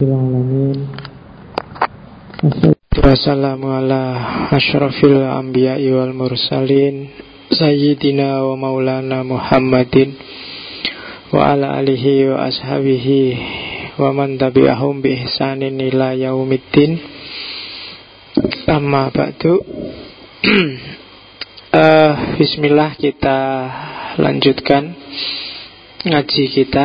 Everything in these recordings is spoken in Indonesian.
Alamin. Wassalamu ala asyrafil anbiya'i wal mursalin sayyidina wa maulana Muhammadin wa ala alihi wa ashabihi wa man tabi'ahum bi ihsanin ila yaumiddin. Amma ba'du. Bismillah, kita lanjutkan ngaji kita.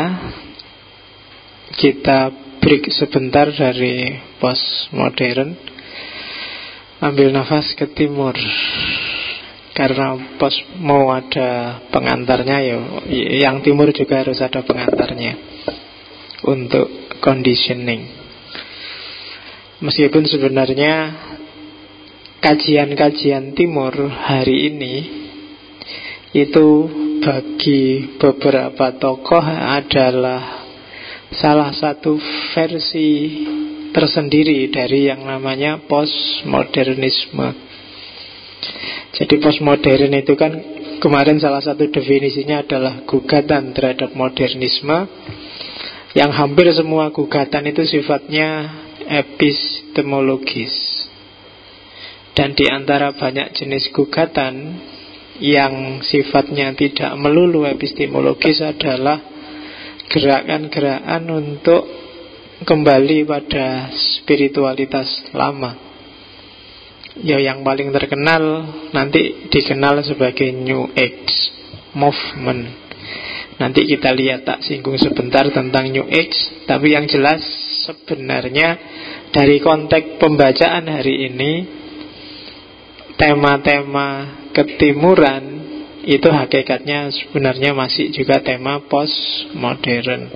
Kita break sebentar dari postmodern, ambil nafas ke timur, karena post mau ada pengantarnya ya. Yang timur juga harus ada pengantarnya untuk conditioning. Meskipun sebenarnya kajian-kajian timur hari ini itu bagi beberapa tokoh adalah salah satu versi tersendiri dari yang namanya postmodernisme. Jadi postmodern itu kan kemarin salah satu definisinya adalah gugatan terhadap modernisme, yang hampir semua gugatan itu sifatnya epistemologis. Dan di antara banyak jenis gugatan yang sifatnya tidak melulu epistemologis adalah gerakan-gerakan untuk kembali pada spiritualitas lama. Ya, yang paling terkenal nanti dikenal sebagai New Age Movement. Nanti kita lihat, tak singgung sebentar tentang New Age. Tapi yang jelas sebenarnya dari konteks pembacaan hari ini, tema-tema ketimuran itu hakikatnya sebenarnya masih juga tema postmodern.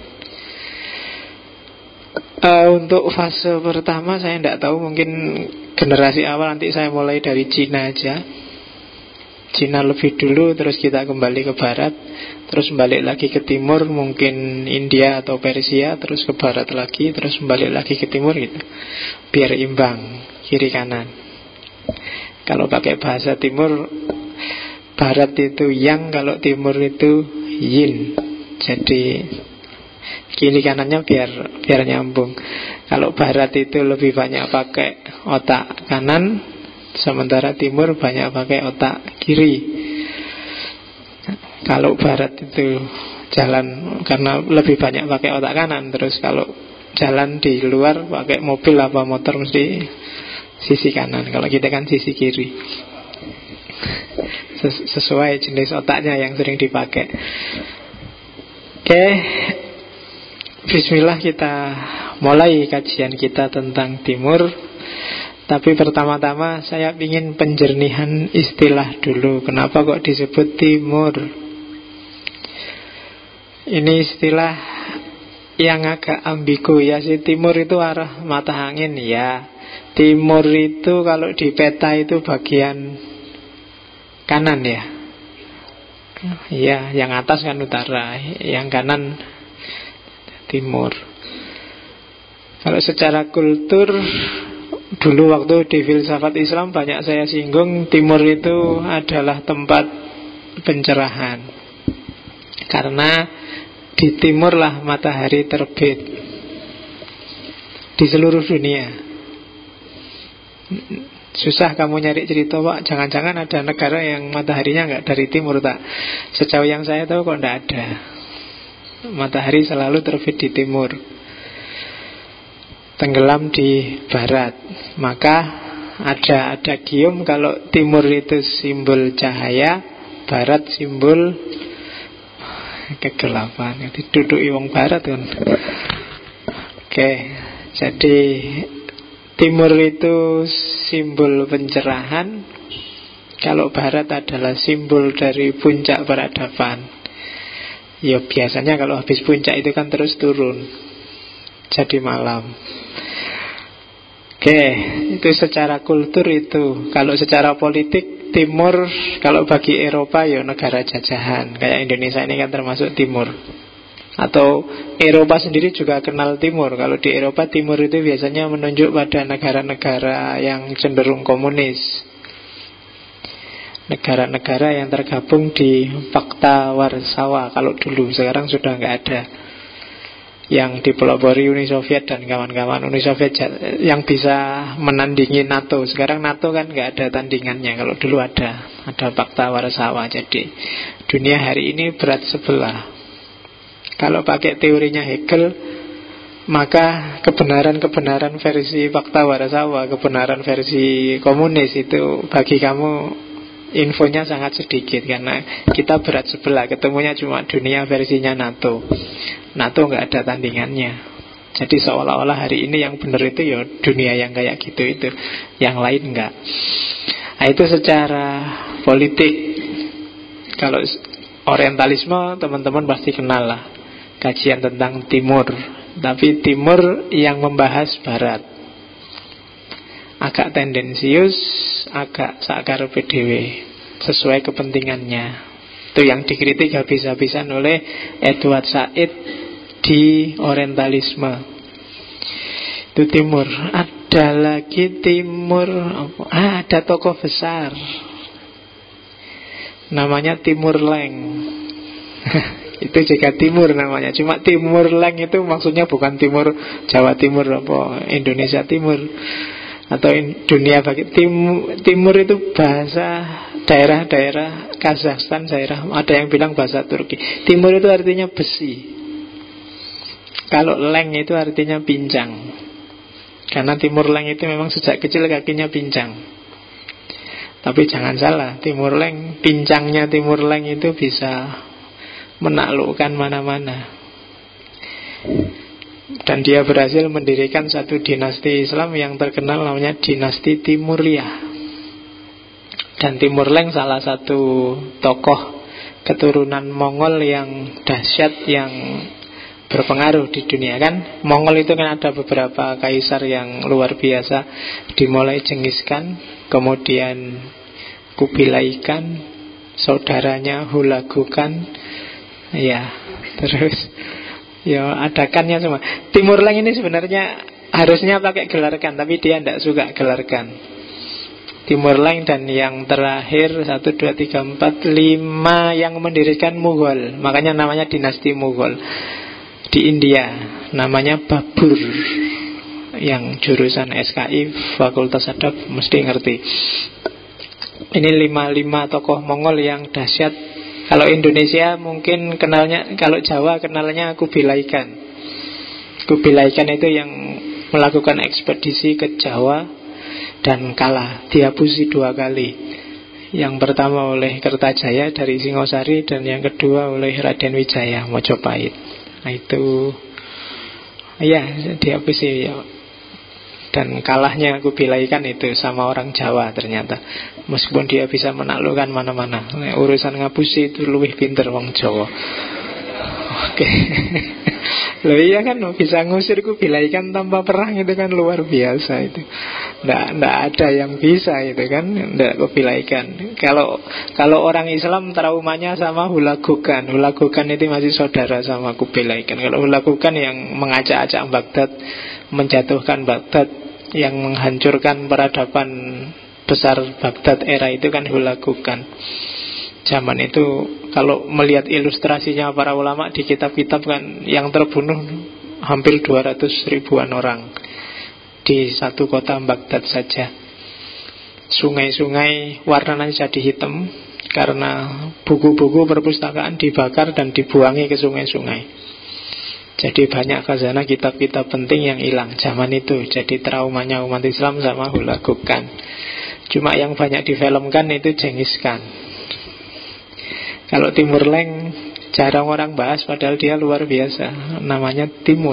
Untuk fase pertama saya tidak tahu, mungkin generasi awal nanti saya mulai dari Cina aja. Cina lebih dulu, terus kita kembali ke barat, terus balik lagi ke timur, mungkin India atau Persia, terus ke barat lagi, terus balik lagi ke timur gitu. Biar imbang, kiri kanan. Kalau pakai bahasa timur, barat itu yang, kalau timur itu yin. Jadi kiri kanannya biar nyambung. Kalau barat itu lebih banyak pakai otak kanan, sementara timur banyak pakai otak kiri. Kalau barat itu jalan karena lebih banyak pakai otak kanan, terus kalau jalan di luar pakai mobil apa motor mesti sisi kanan. Kalau kita kan sisi kiri. Sesuai jenis otaknya yang sering dipakai. Oke, bismillah, kita mulai kajian kita tentang timur. Tapi pertama-tama saya ingin penjernihan istilah dulu. Kenapa kok disebut timur? Ini istilah yang agak ambigu ya. Si timur itu arah mata angin ya. Timur itu kalau di peta itu bagian kanan ya. Iya, yang atas kan utara, yang kanan timur. Kalau secara kultur, dulu waktu di filsafat Islam banyak saya singgung, timur itu adalah tempat pencerahan. Karena di timurlah matahari terbit di seluruh dunia. Susah kamu nyari cerita, Pak, jangan-jangan ada negara yang mataharinya nggak dari timur, tak? Sejauh yang saya tahu kok nggak ada. Matahari selalu terbit di timur, tenggelam di barat. Maka ada gium kalau timur itu simbol cahaya, barat simbol kegelapan. Diduduki wong barat kan. Oke, jadi timur itu simbol pencerahan, kalau barat adalah simbol dari puncak peradaban. Ya biasanya kalau habis puncak itu kan terus turun, jadi malam. Oke, itu secara kultur itu. Kalau secara politik, timur kalau bagi Eropa ya negara jajahan. Kayak Indonesia ini kan termasuk timur. Atau Eropa sendiri juga kenal timur. Kalau di Eropa, timur itu biasanya menunjuk pada negara-negara yang cenderung komunis, negara-negara yang tergabung di Pakta Warsawa kalau dulu. Sekarang sudah nggak ada. yang dipelopori Uni Soviet dan kawan-kawan. Uni Soviet yang bisa menandingi NATO. Sekarang NATO kan nggak ada tandingannya. Kalau dulu ada Pakta Warsawa. Jadi dunia hari ini berat sebelah. Kalau pakai teorinya Hegel, maka kebenaran-kebenaran versi Pakta Warsawa, kebenaran versi komunis itu bagi kamu infonya sangat sedikit, karena kita berat sebelah. Ketemunya cuma dunia versinya NATO. NATO nggak ada tandingannya. Jadi seolah-olah hari ini yang benar itu ya dunia yang kayak gitu itu, yang lain enggak. Nah, itu secara politik. Kalau orientalisme teman-teman pasti kenal lah, kajian tentang Timur. Tapi Timur yang membahas Barat, agak tendensius, agak sakar PDW, sesuai kepentingannya. Itu yang dikritik habis-habisan oleh Edward Said di orientalisme. Itu Timur. Ada lagi Timur, ada tokoh besar namanya Timur Leng. Itu juga Timur namanya. Cuma Timur Leng itu maksudnya bukan Timur Jawa Timur apa Indonesia Timur atau dunia bagi Timur itu bahasa daerah-daerah Kazakhstan, ada yang bilang bahasa Turki. Timur itu artinya besi. Kalau Leng itu artinya pincang. Karena Timur Leng itu memang sejak kecil kakinya pincang. Tapi jangan salah, Timur Leng, pincangnya Timur Leng itu bisa menaklukkan mana-mana. Dan dia berhasil mendirikan satu dinasti Islam yang terkenal, namanya dinasti Timuriyah. Dan Timur Leng salah satu tokoh keturunan Mongol yang dahsyat, yang berpengaruh di dunia kan. Mongol itu kan ada beberapa kaisar yang luar biasa. Dimulai Genghis Khan, kemudian Kubilai Khan, saudaranya Hulagu Khan, ya, terus ya ada kannya semua. Timur Leng ini sebenarnya harusnya pakai gelar Khan, tapi dia tidak suka gelar Khan. Timur Leng dan yang terakhir 1, 2, 3, 4, 5 yang mendirikan Mughal. Makanya namanya dinasti Mughal. Di India namanya Babur. Yang jurusan SKI Fakultas Adab mesti ngerti. Ini 5 tokoh Mongol yang dahsyat. Kalau Indonesia mungkin kenalnya, kalau Jawa kenalnya Kubilai Khan. Kubilai Khan itu yang melakukan ekspedisi ke Jawa dan kalah, dihabusi 2 kali. Yang pertama oleh Kertajaya dari Singosari, dan yang kedua oleh Raden Wijaya Mojopahit. Nah itu, ya, dihabusi ya. Dan kalahnya Kubilai Khan itu sama orang Jawa ternyata. Meskipun dia bisa menaklukkan mana-mana. Urusan ngapusi itu lebih pinter wong Jawa. Oke. Loh iya kan, bisa ngusir Kubilai Khan tanpa perang, itu kan luar biasa itu. Nggak ada yang bisa itu kan, nggak Kubilai Khan. Kalau orang Islam traumanya sama Hulagu Khan. Hulagu Khan itu masih saudara sama Kubilai Khan. Kalau Hulagu Khan yang mengacak-acak Baghdad, menjatuhkan Baghdad, yang menghancurkan peradaban besar Baghdad era itu kan Hulagu Khan. Zaman itu kalau melihat ilustrasinya para ulama di kitab-kitab kan, yang terbunuh hampir 200 ribuan orang di satu kota Baghdad saja. Sungai-sungai warnanya jadi hitam karena buku-buku perpustakaan dibakar dan dibuangi ke sungai-sungai. Jadi banyak khazanah kitab-kitab penting yang hilang zaman itu. Jadi traumanya umat Islam sama Hulagu Khan. Cuma yang banyak difilmkan itu Genghis Khan. Kalau Timur Leng jarang orang bahas, padahal dia luar biasa. Namanya Timur.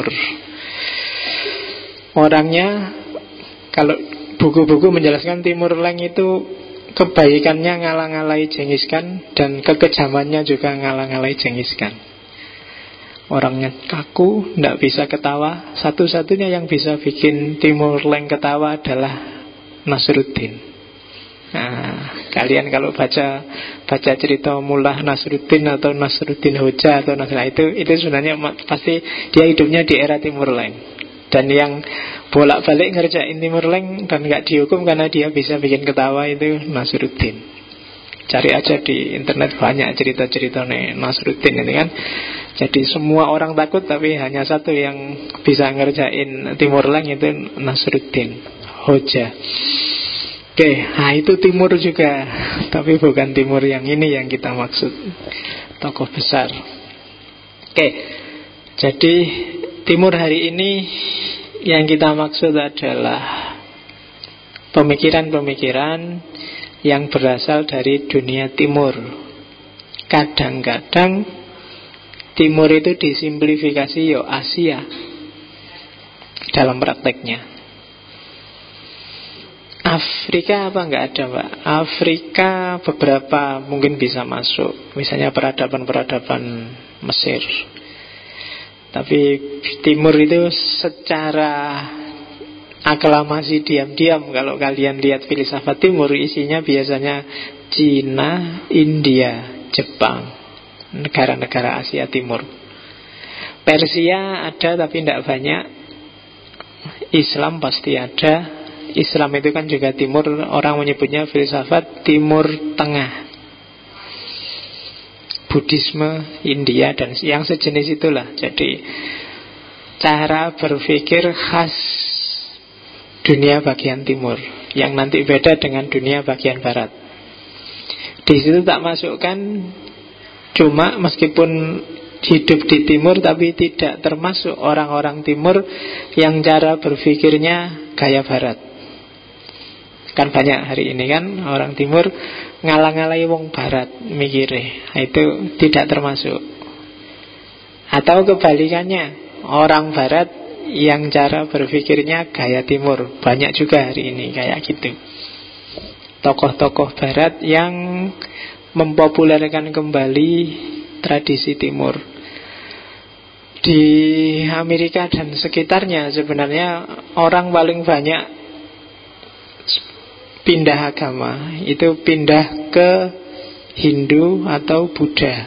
Orangnya, kalau buku-buku menjelaskan Timur Leng itu kebaikannya ngalah-ngalahi Genghis Khan, dan kekejamannya juga ngalah-ngalahi Genghis Khan. Orangnya kaku, tidak bisa ketawa. Satu-satunya yang bisa bikin Timur Leng ketawa adalah Nasruddin. Nah, kalian kalau baca cerita Mullah Nasruddin atau Nasruddin Hoja atau itu sebenarnya pasti dia hidupnya di era Timur Leng. Dan yang bolak-balik ngerjain Timur Leng dan gak dihukum karena dia bisa bikin ketawa itu Nasruddin. Cari aja di internet banyak cerita-cerita nih Nasruddin ini kan. Jadi semua orang takut, tapi hanya satu yang bisa ngerjain Timurleng, itu Nasruddin Hoja. Oke, nah itu Timur juga, tapi bukan Timur yang ini yang kita maksud, tokoh besar. Oke, jadi Timur hari ini yang kita maksud adalah pemikiran-pemikiran yang berasal dari dunia Timur. Kadang-kadang Timur itu disimplifikasi Asia dalam prakteknya. Afrika apa enggak ada, Pak? Afrika beberapa mungkin bisa masuk, misalnya peradaban-peradaban Mesir. Tapi Timur itu secara aklamasi diam-diam, kalau kalian lihat filsafat Timur, isinya biasanya Cina, India, Jepang, negara-negara Asia Timur. Persia ada tapi tidak banyak. Islam pasti ada. Islam itu kan juga Timur, orang menyebutnya filsafat Timur Tengah. Buddhisme, India, dan yang sejenis itulah. Jadi cara berpikir khas dunia bagian timur, yang nanti beda dengan dunia bagian barat. Di situ tak masukkan cuma meskipun hidup di timur, tapi tidak termasuk orang-orang timur yang cara berpikirnya gaya barat. Kan banyak hari ini kan orang timur ngalang-alai wong barat mikirnya, itu tidak termasuk. Atau kebalikannya, orang barat yang cara berpikirnya gaya timur, banyak juga hari ini kayak gitu. Tokoh-tokoh barat yang mempopulerkan kembali tradisi timur. Di Amerika dan sekitarnya sebenarnya orang paling banyak pindah agama itu pindah ke Hindu atau Buddha.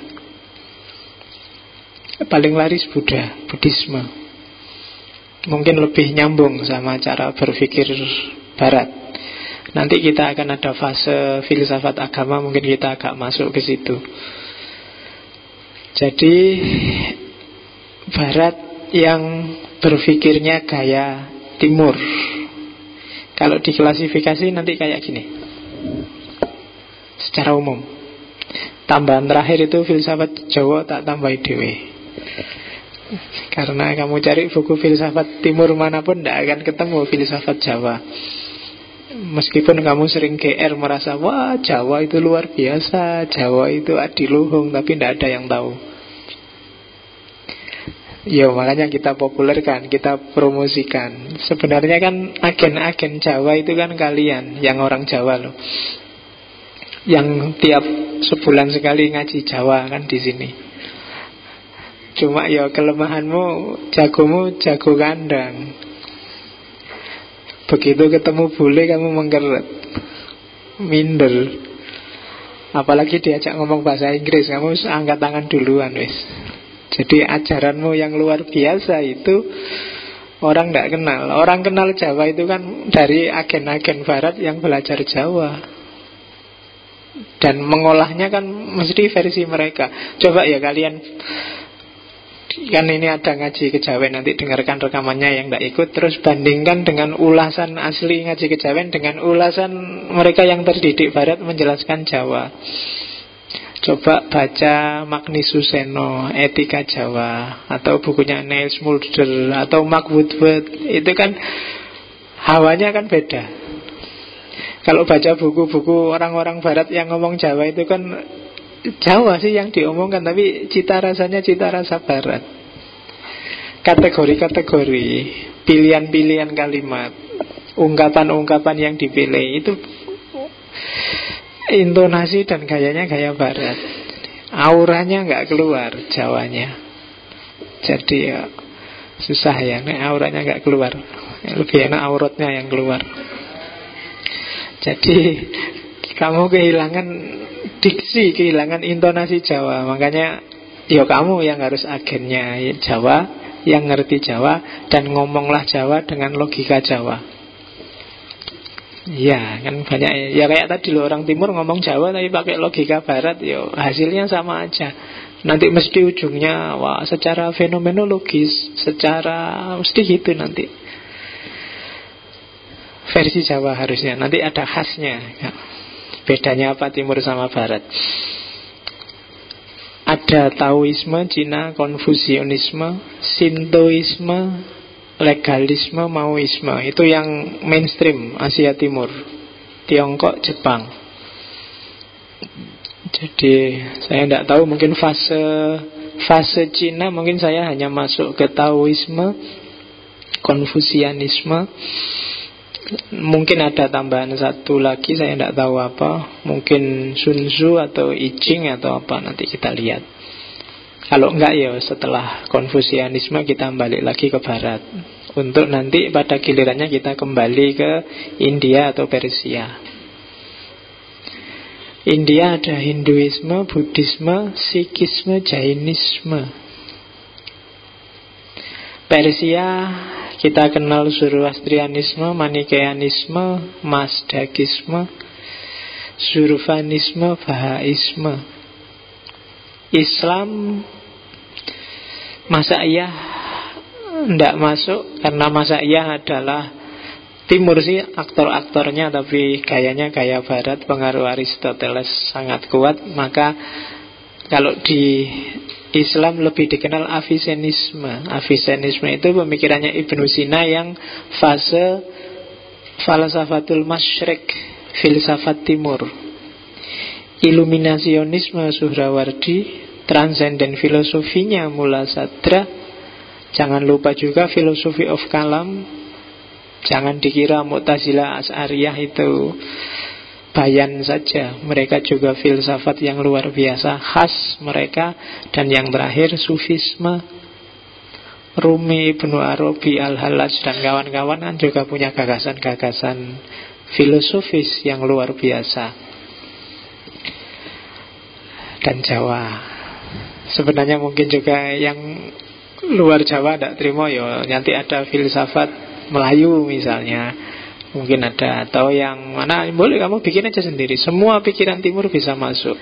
Paling laris Buddha, Buddhisme. Mungkin lebih nyambung sama cara berpikir barat. Nanti kita akan ada fase filsafat agama, mungkin kita agak masuk ke situ. Jadi barat yang berpikirnya gaya timur, kalau diklasifikasi nanti kayak gini secara umum. Tambahan terakhir itu filsafat Jawa tak tambahi dewe. Karena kamu cari buku filsafat timur manapun tidak akan ketemu filsafat Jawa. Meskipun kamu sering GR merasa wah Jawa itu luar biasa, Jawa itu adiluhung, tapi tidak ada yang tahu. Ya makanya kita populerkan, kita promosikan. Sebenarnya kan agen-agen Jawa itu kan kalian, yang orang Jawa loh, yang tiap sebulan sekali ngaji Jawa kan di sini. Cuma ya kelemahanmu, jagomu jago kandang. Begitu ketemu bule kamu mengkeret, minder. Apalagi diajak ngomong bahasa Inggris, kamu angkat tangan duluan wis. Jadi ajaranmu yang luar biasa itu orang tidak kenal. Orang kenal Jawa itu kan dari agen-agen barat yang belajar Jawa, dan mengolahnya kan mesti versi mereka. Coba ya kalian, kan ini ada ngaji kejawen, nanti dengarkan rekamannya yang tidak ikut, terus bandingkan dengan ulasan asli ngaji kejawen dengan ulasan mereka yang terdidik barat menjelaskan Jawa. Coba baca Magni Suseno, Etika Jawa, atau bukunya Niels Mulder atau Mark Woodward. Itu kan hawanya kan beda. Kalau baca buku-buku orang-orang barat yang ngomong Jawa itu kan Jawa sih yang diomongkan, tapi cita rasanya cita rasa barat. Kategori-kategori, pilihan-pilihan kalimat, ungkapan-ungkapan yang dipilih itu intonasi dan gayanya gaya barat. Auranya nggak keluar Jawanya. Jadi ya susah ya, auranya nggak keluar. Lebih enak auratnya yang keluar. Jadi kamu kehilangan diksi, kehilangan intonasi Jawa. Makanya ya kamu yang harus agennya Jawa, yang ngerti Jawa, dan ngomonglah Jawa dengan logika Jawa. Ya kan banyak. Ya kayak tadi loh, orang timur ngomong Jawa tapi pakai logika barat, ya hasilnya sama aja. Nanti mesti ujungnya wah secara fenomenologis, secara mesti gitu nanti. Versi Jawa harusnya. Nanti ada khasnya. Ya. Bedanya apa timur sama barat? Ada Taoisme, Cina, Konfusianisme, Sintoisme, legalisme, Maoisme. Itu yang mainstream Asia Timur. Tiongkok, Jepang. Jadi saya tidak tahu, mungkin fase Cina mungkin saya hanya masuk ke Taoisme, Konfusianisme. Mungkin ada tambahan satu lagi, saya tidak tahu apa. Mungkin Sun Tzu atau I Ching atau apa, nanti kita lihat. Kalau enggak ya setelah Konfusianisme kita balik lagi ke barat, untuk nanti pada gilirannya kita kembali ke India atau Persia. India ada Hinduisme, Buddhisme, Sikhisme, Jainisme. Persia kita kenal Zoroastrianisme, Manikeanisme, Mazdakisme, Zurvanisme, Bahaisme. Islam Masaiyah tidak masuk, karena Masaiyah adalah timur sih aktor-aktornya, tapi gayanya gaya barat, pengaruh Aristoteles sangat kuat. Maka kalau di Islam lebih dikenal Avicennisme. Avicennisme itu pemikirannya Ibnu Sina yang fase falsafatul masyrik, filsafat timur. Iluminasionisme Suhrawardi, transenden filosofinya Mula Sadra. Jangan lupa juga filosofi of kalam. Jangan dikira Mu'tazilah Asy'ariyah itu bayan saja. Mereka juga filsafat yang luar biasa, khas mereka. Dan yang terakhir Sufisme. Rumi, Ibnu Arabi, Al-Hallaj dan kawan-kawan kan juga punya gagasan-gagasan filosofis yang luar biasa. Dan Jawa sebenarnya mungkin juga yang luar Jawa tidak terima ya. Nanti ada filsafat Melayu misalnya, mungkin ada. Atau yang mana boleh kamu bikin aja sendiri, semua pikiran timur bisa masuk.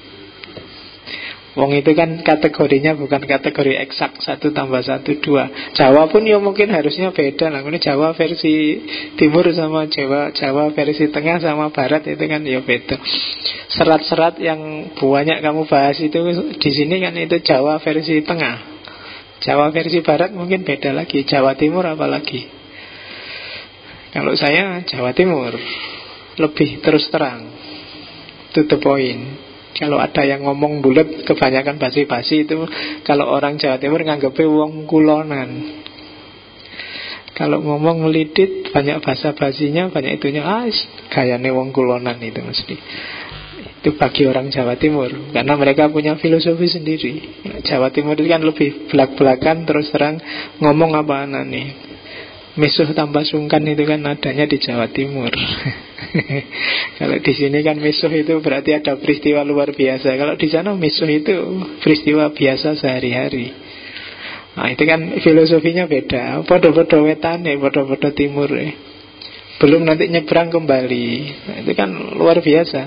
Wong itu kan kategorinya bukan kategori eksak 1 tambah 1 2. Jawa pun ya mungkin harusnya beda lah. Ini Jawa versi timur sama Jawa versi tengah sama barat itu kan ya beda. Serat-serat yang banyak kamu bahas itu di sini kan itu Jawa versi tengah. Jawa versi barat mungkin beda lagi. Jawa Timur apalagi. Kalau saya Jawa Timur lebih terus terang, to the point. Kalau ada yang ngomong bulat, kebanyakan basi-basi itu. Kalau orang Jawa Timur nganggepnya wong kulonan. Kalau ngomong melidit, banyak basa-basinya, banyak itunya. Gayane wong kulonan itu mesti. Itu bagi orang Jawa Timur, karena mereka punya filosofi sendiri. Jawa Timur itu kan lebih belak-belakan, terus terang ngomong apa nih. Misuh tambah sungkan itu kan adanya di Jawa Timur. Kalau di sini kan misuh itu berarti ada peristiwa luar biasa. Kalau di sana misuh itu peristiwa biasa sehari-hari. Nah itu kan filosofinya beda. Podo-podo wetane, podo-podo timur. Belum nanti nyebrang kembali. Nah, itu kan luar biasa.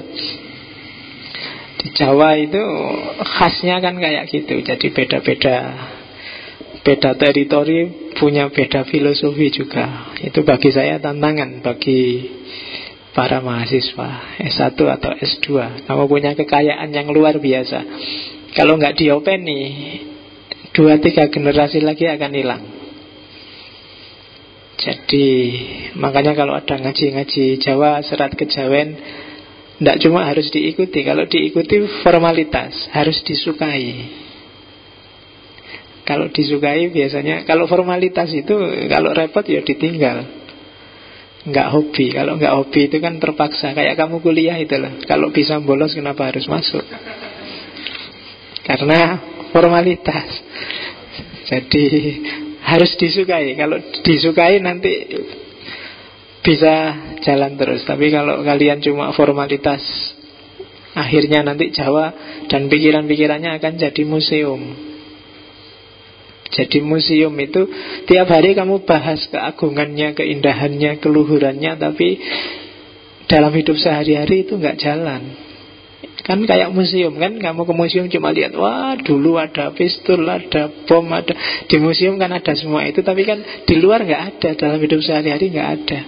Di Jawa itu khasnya kan kayak gitu. Jadi beda-beda. Beda teritori, punya beda filosofi juga. Itu bagi saya tantangan bagi para mahasiswa S1 atau S2. Kamu punya kekayaan yang luar biasa. Kalau nggak diopeni, 2-3 generasi lagi akan hilang. Jadi makanya kalau ada ngaji-ngaji Jawa, serat kejawen, tidak cuma harus diikuti. Kalau diikuti formalitas, harus disukai. Kalau disukai biasanya, kalau formalitas itu kalau repot ya ditinggal. Nggak hobi. Kalau nggak hobi itu kan terpaksa. Kayak kamu kuliah itu lah. Kalau bisa bolos kenapa harus masuk? Karena formalitas. Jadi harus disukai. Kalau disukai nanti bisa jalan terus. Tapi kalau kalian cuma formalitas, akhirnya nanti Jawa dan pikiran-pikirannya akan jadi museum. Jadi museum itu tiap hari kamu bahas keagungannya, keindahannya, keluhurannya, tapi dalam hidup sehari-hari itu nggak jalan. Kan kayak museum kan, kamu ke museum cuma lihat, wah dulu ada pistol, ada bom, ada. Di museum kan ada semua itu, tapi kan di luar nggak ada, dalam hidup sehari-hari nggak ada.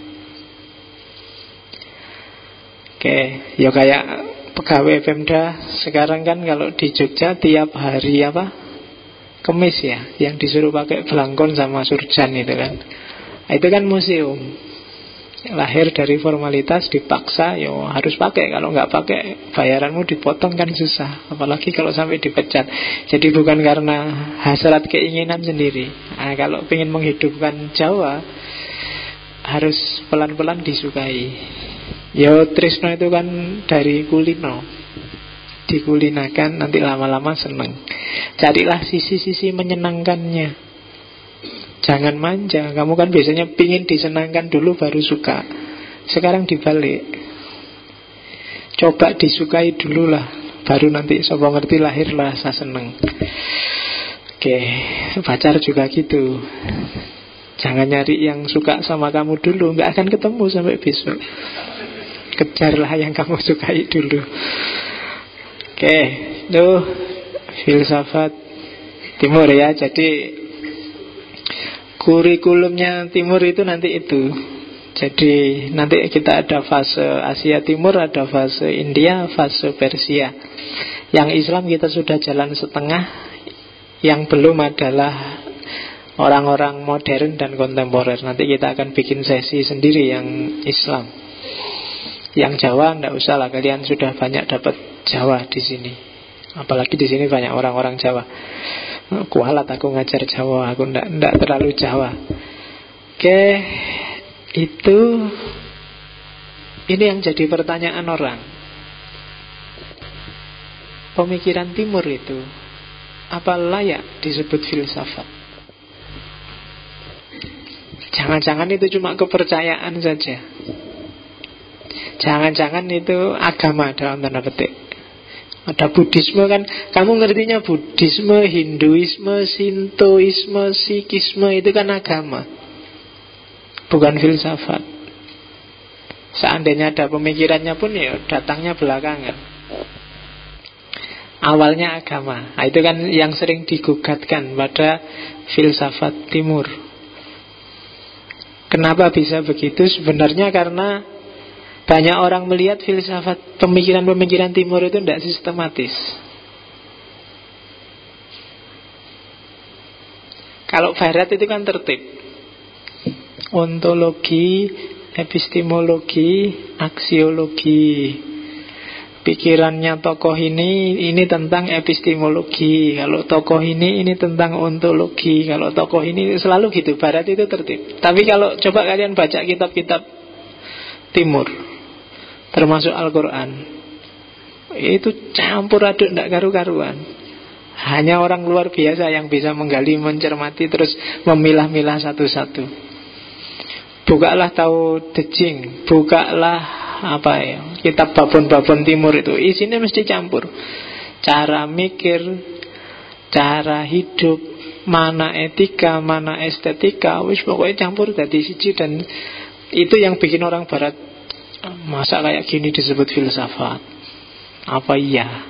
Oke, ya kayak pegawai Pemda sekarang kan kalau di Jogja tiap hari Kemis ya, yang disuruh pakai belangkon sama surjan itu kan. Itu kan museum. Lahir dari formalitas, dipaksa, ya harus pakai. Kalau nggak pakai, bayaranmu dipotong kan susah. Apalagi kalau sampai dipecat. Jadi bukan karena hasrat keinginan sendiri. Nah, kalau ingin menghidupkan Jawa, harus pelan-pelan disukai. Ya tresno itu kan dari kulino. Dikulinakan, nanti lama-lama seneng. Carilah sisi-sisi menyenangkannya. Jangan manja. Kamu kan biasanya pingin disenangkan dulu baru suka. Sekarang dibalik. Coba disukai dulu lah, baru nanti sopo ngerti lahirlah rasa seneng. Oke, pacar juga gitu. Jangan nyari yang suka sama kamu dulu, nggak akan ketemu sampai besok. Kejarlah yang kamu sukai dulu. Oke, itu filsafat Timur ya. Jadi kurikulumnya Timur itu nanti itu. Jadi nanti kita ada fase Asia Timur, ada fase India, fase Persia. Yang Islam kita sudah jalan setengah. Yang belum adalah orang-orang modern dan kontemporer. Nanti kita akan bikin sesi sendiri yang Islam. Yang Jawa enggak usah lah, kalian sudah banyak dapat Jawa di sini. Apalagi di sini banyak orang-orang Jawa. Kualat aku ngajar Jawa, aku enggak terlalu Jawa. Oke, itu ini yang jadi pertanyaan orang. Pemikiran Timur itu apa layak disebut filsafat? Jangan-jangan itu cuma kepercayaan saja. Jangan-jangan itu agama dalam tanda petik. Ada Buddhisme kan, kamu ngertinya Buddhisme, Hinduisme, Sintoisme, Sikhisme itu kan agama, bukan filsafat. Seandainya ada pemikirannya pun ya datangnya belakangan. Awalnya agama. Nah, itu kan yang sering digugatkan pada filsafat Timur. Kenapa bisa begitu? Sebenarnya karena banyak orang melihat filsafat pemikiran-pemikiran Timur itu tidak sistematis. Kalau Barat itu kan tertib. Ontologi, epistemologi, aksiologi. Pikirannya tokoh ini tentang epistemologi. Kalau tokoh ini tentang ontologi. Kalau tokoh ini selalu gitu. Barat itu tertib. Tapi kalau coba kalian baca kitab-kitab Timur, termasuk Al-Quran, itu campur aduk, tidak karu-karuan. Hanya orang luar biasa yang bisa menggali, mencermati, terus memilah-milah satu-satu. Bukalah Tao Te Ching, bukalah kitab babon-babon Timur itu, isinya mesti campur. Cara mikir, cara hidup, mana etika, mana estetika, wis pokoknya campur dari siji. Dan itu yang bikin orang Barat, masa kayak gini disebut filsafat? Apa iya?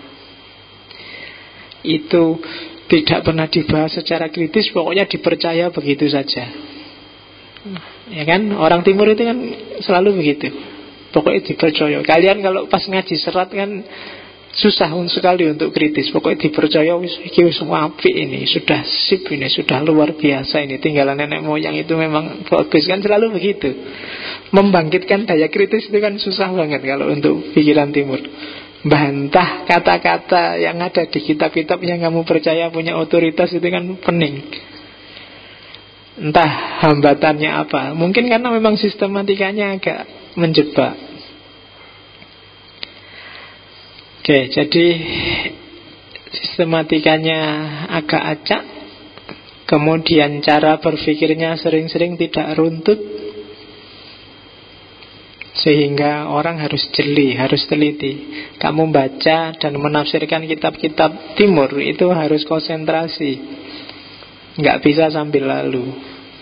Itu tidak pernah dibahas secara kritis, pokoknya dipercaya begitu saja. Ya kan? Orang Timur itu kan selalu begitu. Pokoknya dipercaya. Kalian kalau pas ngaji serat kan susah sekali untuk kritis. Pokoknya dipercaya, wis apik ini, sudah sip ini, sudah luar biasa ini, tinggalan nenek moyang itu memang bagus kan, selalu begitu. Membangkitkan daya kritis itu kan susah banget kalau untuk pikiran Timur. Bantah kata-kata yang ada di kitab-kitab yang kamu percaya punya otoritas itu kan pening. Entah hambatannya apa. Mungkin karena memang sistematikanya agak menjebak. Oke, jadi sistematikanya agak acak. Kemudian cara berpikirnya sering-sering tidak runtut, sehingga orang harus jeli, harus teliti. Kamu baca dan menafsirkan kitab-kitab Timur itu harus konsentrasi, nggak bisa sambil lalu.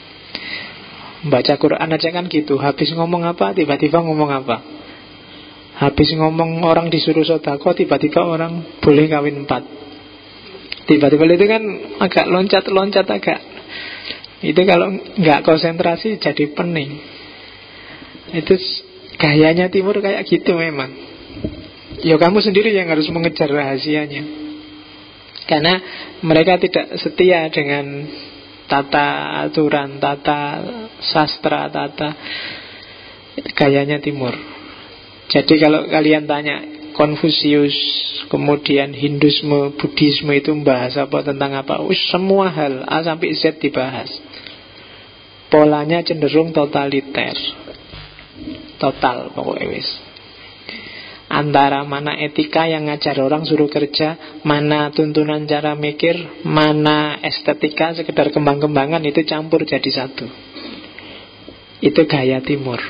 Baca Quran aja kan gitu, habis ngomong apa, tiba-tiba ngomong apa. Habis ngomong orang disuruh sedekah, tiba-tiba orang boleh kawin 4. Tiba-tiba itu kan agak loncat-loncat agak. Itu kalau nggak konsentrasi jadi pening. Itu gayanya timur kayak gitu memang. Ya kamu sendiri yang harus mengejar rahasianya. Karena mereka tidak setia dengan tata aturan, tata sastra, tata gayanya timur. Jadi kalau kalian tanya Konfusius, kemudian Hindusme, Buddhisme itu membahas apa, tentang apa, semua hal A sampai Z dibahas. Polanya cenderung totaliter, total pokoknya wis. Antara mana etika yang ngajar orang suruh kerja, mana tuntunan cara mikir, mana estetika sekedar kembang-kembangan, itu campur jadi satu. Itu gaya timur.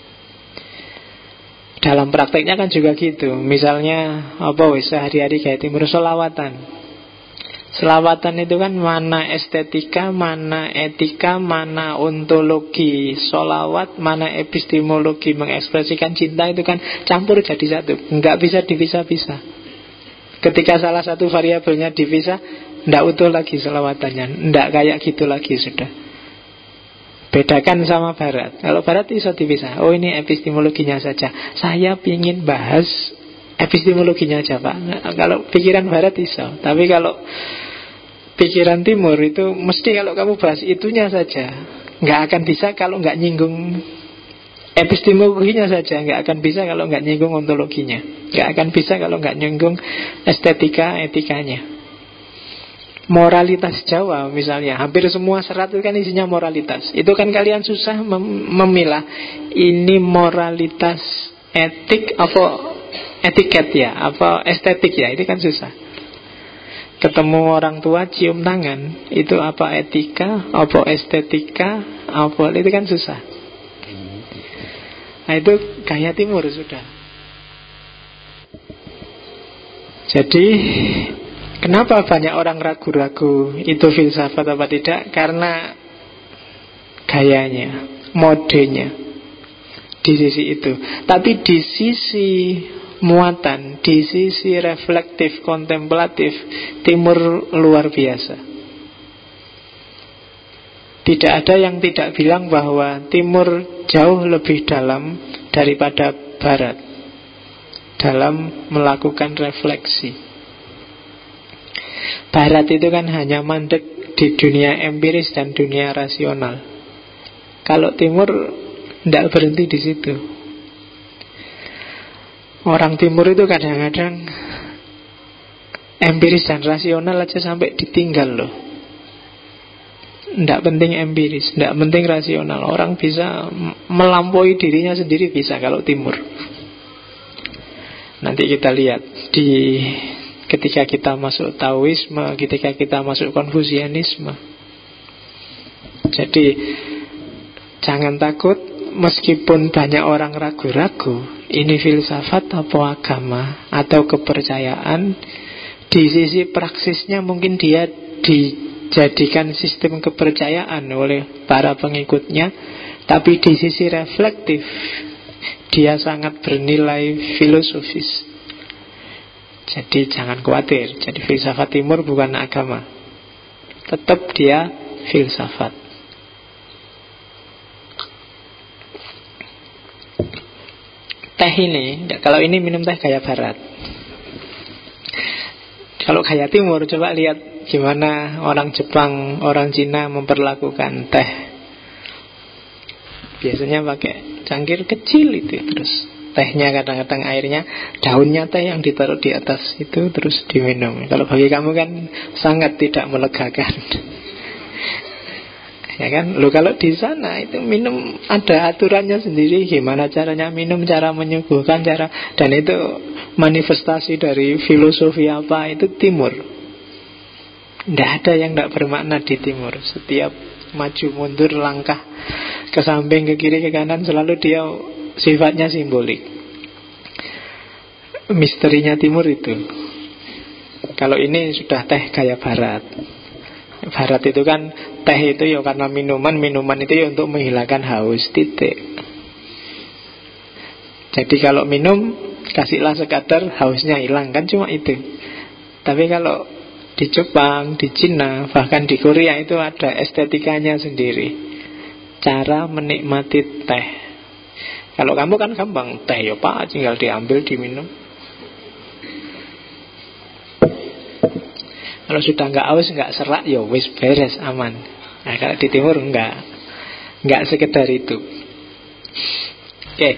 Dalam prakteknya kan juga gitu. Misalnya sehari-hari gaya timur, selawatan. Selawatan itu kan mana estetika, mana etika, mana ontologi solawat, mana epistemologi mengekspresikan cinta, itu kan campur jadi satu. Nggak bisa dipisah-pisah. Ketika salah satu variabelnya dipisah, nggak utuh lagi selawatannya. Nggak kayak gitu lagi sudah. Bedakan sama Barat. Kalau Barat bisa dipisah. Oh, ini epistemologinya saja. Saya ingin bahas epistemologinya aja, Pak. Nah, kalau pikiran Barat bisa. Tapi kalau pikiran Timur itu mesti kalau kamu bahas itunya saja. Nggak akan bisa kalau nggak nyinggung epistemologinya saja. Nggak akan bisa kalau nggak nyinggung ontologinya. Nggak akan bisa kalau nggak nyinggung estetika, etikanya. Moralitas Jawa misalnya, hampir semua serat itu kan isinya moralitas. Itu kan kalian susah memilah ini moralitas etik apa etiket ya, apa estetik ya, itu kan susah. Ketemu orang tua cium tangan, itu apa etika, apa estetika, apa itu kan susah. Nah, itu gaya timur sudah. Jadi kenapa banyak orang ragu-ragu itu filsafat apa tidak? Karena gayanya, modenya di sisi itu. Tapi di sisi muatan, di sisi reflektif, kontemplatif, Timur luar biasa. Tidak ada yang tidak bilang bahwa Timur jauh lebih dalam daripada Barat dalam melakukan refleksi. Barat itu kan hanya mandek di dunia empiris dan dunia rasional. Kalau Timur tidak berhenti di situ. Orang Timur itu kadang-kadang empiris dan rasional aja sampai ditinggal loh. Tidak penting empiris, tidak penting rasional. Orang bisa melampaui dirinya sendiri, bisa kalau Timur. Nanti kita lihat ketika kita masuk Taoisme, ketika kita masuk Konfusianisme. Jadi jangan takut, meskipun banyak orang ragu-ragu ini filsafat atau agama atau kepercayaan, di sisi praksisnya mungkin dia dijadikan sistem kepercayaan oleh para pengikutnya, tapi di sisi reflektif dia sangat bernilai filosofis. Jadi jangan khawatir. Jadi filsafat Timur bukan agama, tetap dia filsafat. Teh ini, kalau ini minum teh gaya Barat. Kalau gaya Timur, coba lihat gimana orang Jepang, orang Cina memperlakukan teh. Biasanya pakai cangkir kecil itu, terus tehnya kadang-kadang airnya, daunnya teh yang ditaruh di atas itu terus diminum. Kalau bagi kamu kan sangat tidak melegakan. Ya kan? Loh, kalau di sana itu minum ada aturannya sendiri, gimana caranya minum, cara menyuguhkan, cara, dan itu manifestasi dari filosofi apa, itu Timur. Tidak ada yang tidak bermakna di Timur. Setiap maju mundur langkah ke samping, ke kiri, ke kanan, selalu dia sifatnya simbolik. Misterinya Timur itu. Kalau ini sudah teh gaya Barat. Barat itu kan teh itu ya karena minuman itu ya untuk menghilangkan haus, titik. Jadi kalau minum kasihlah sekadar, hausnya hilang, kan cuma itu. Tapi kalau di Jepang, di Cina, bahkan di Korea itu ada estetikanya sendiri, cara menikmati teh. Kalau kamu kan gampang, teh ya pak, tinggal diambil, diminum. Kalau sudah nggak haus, nggak serak, ya wis beres, aman. Nah kalau di timur nggak sekedar itu. Oke.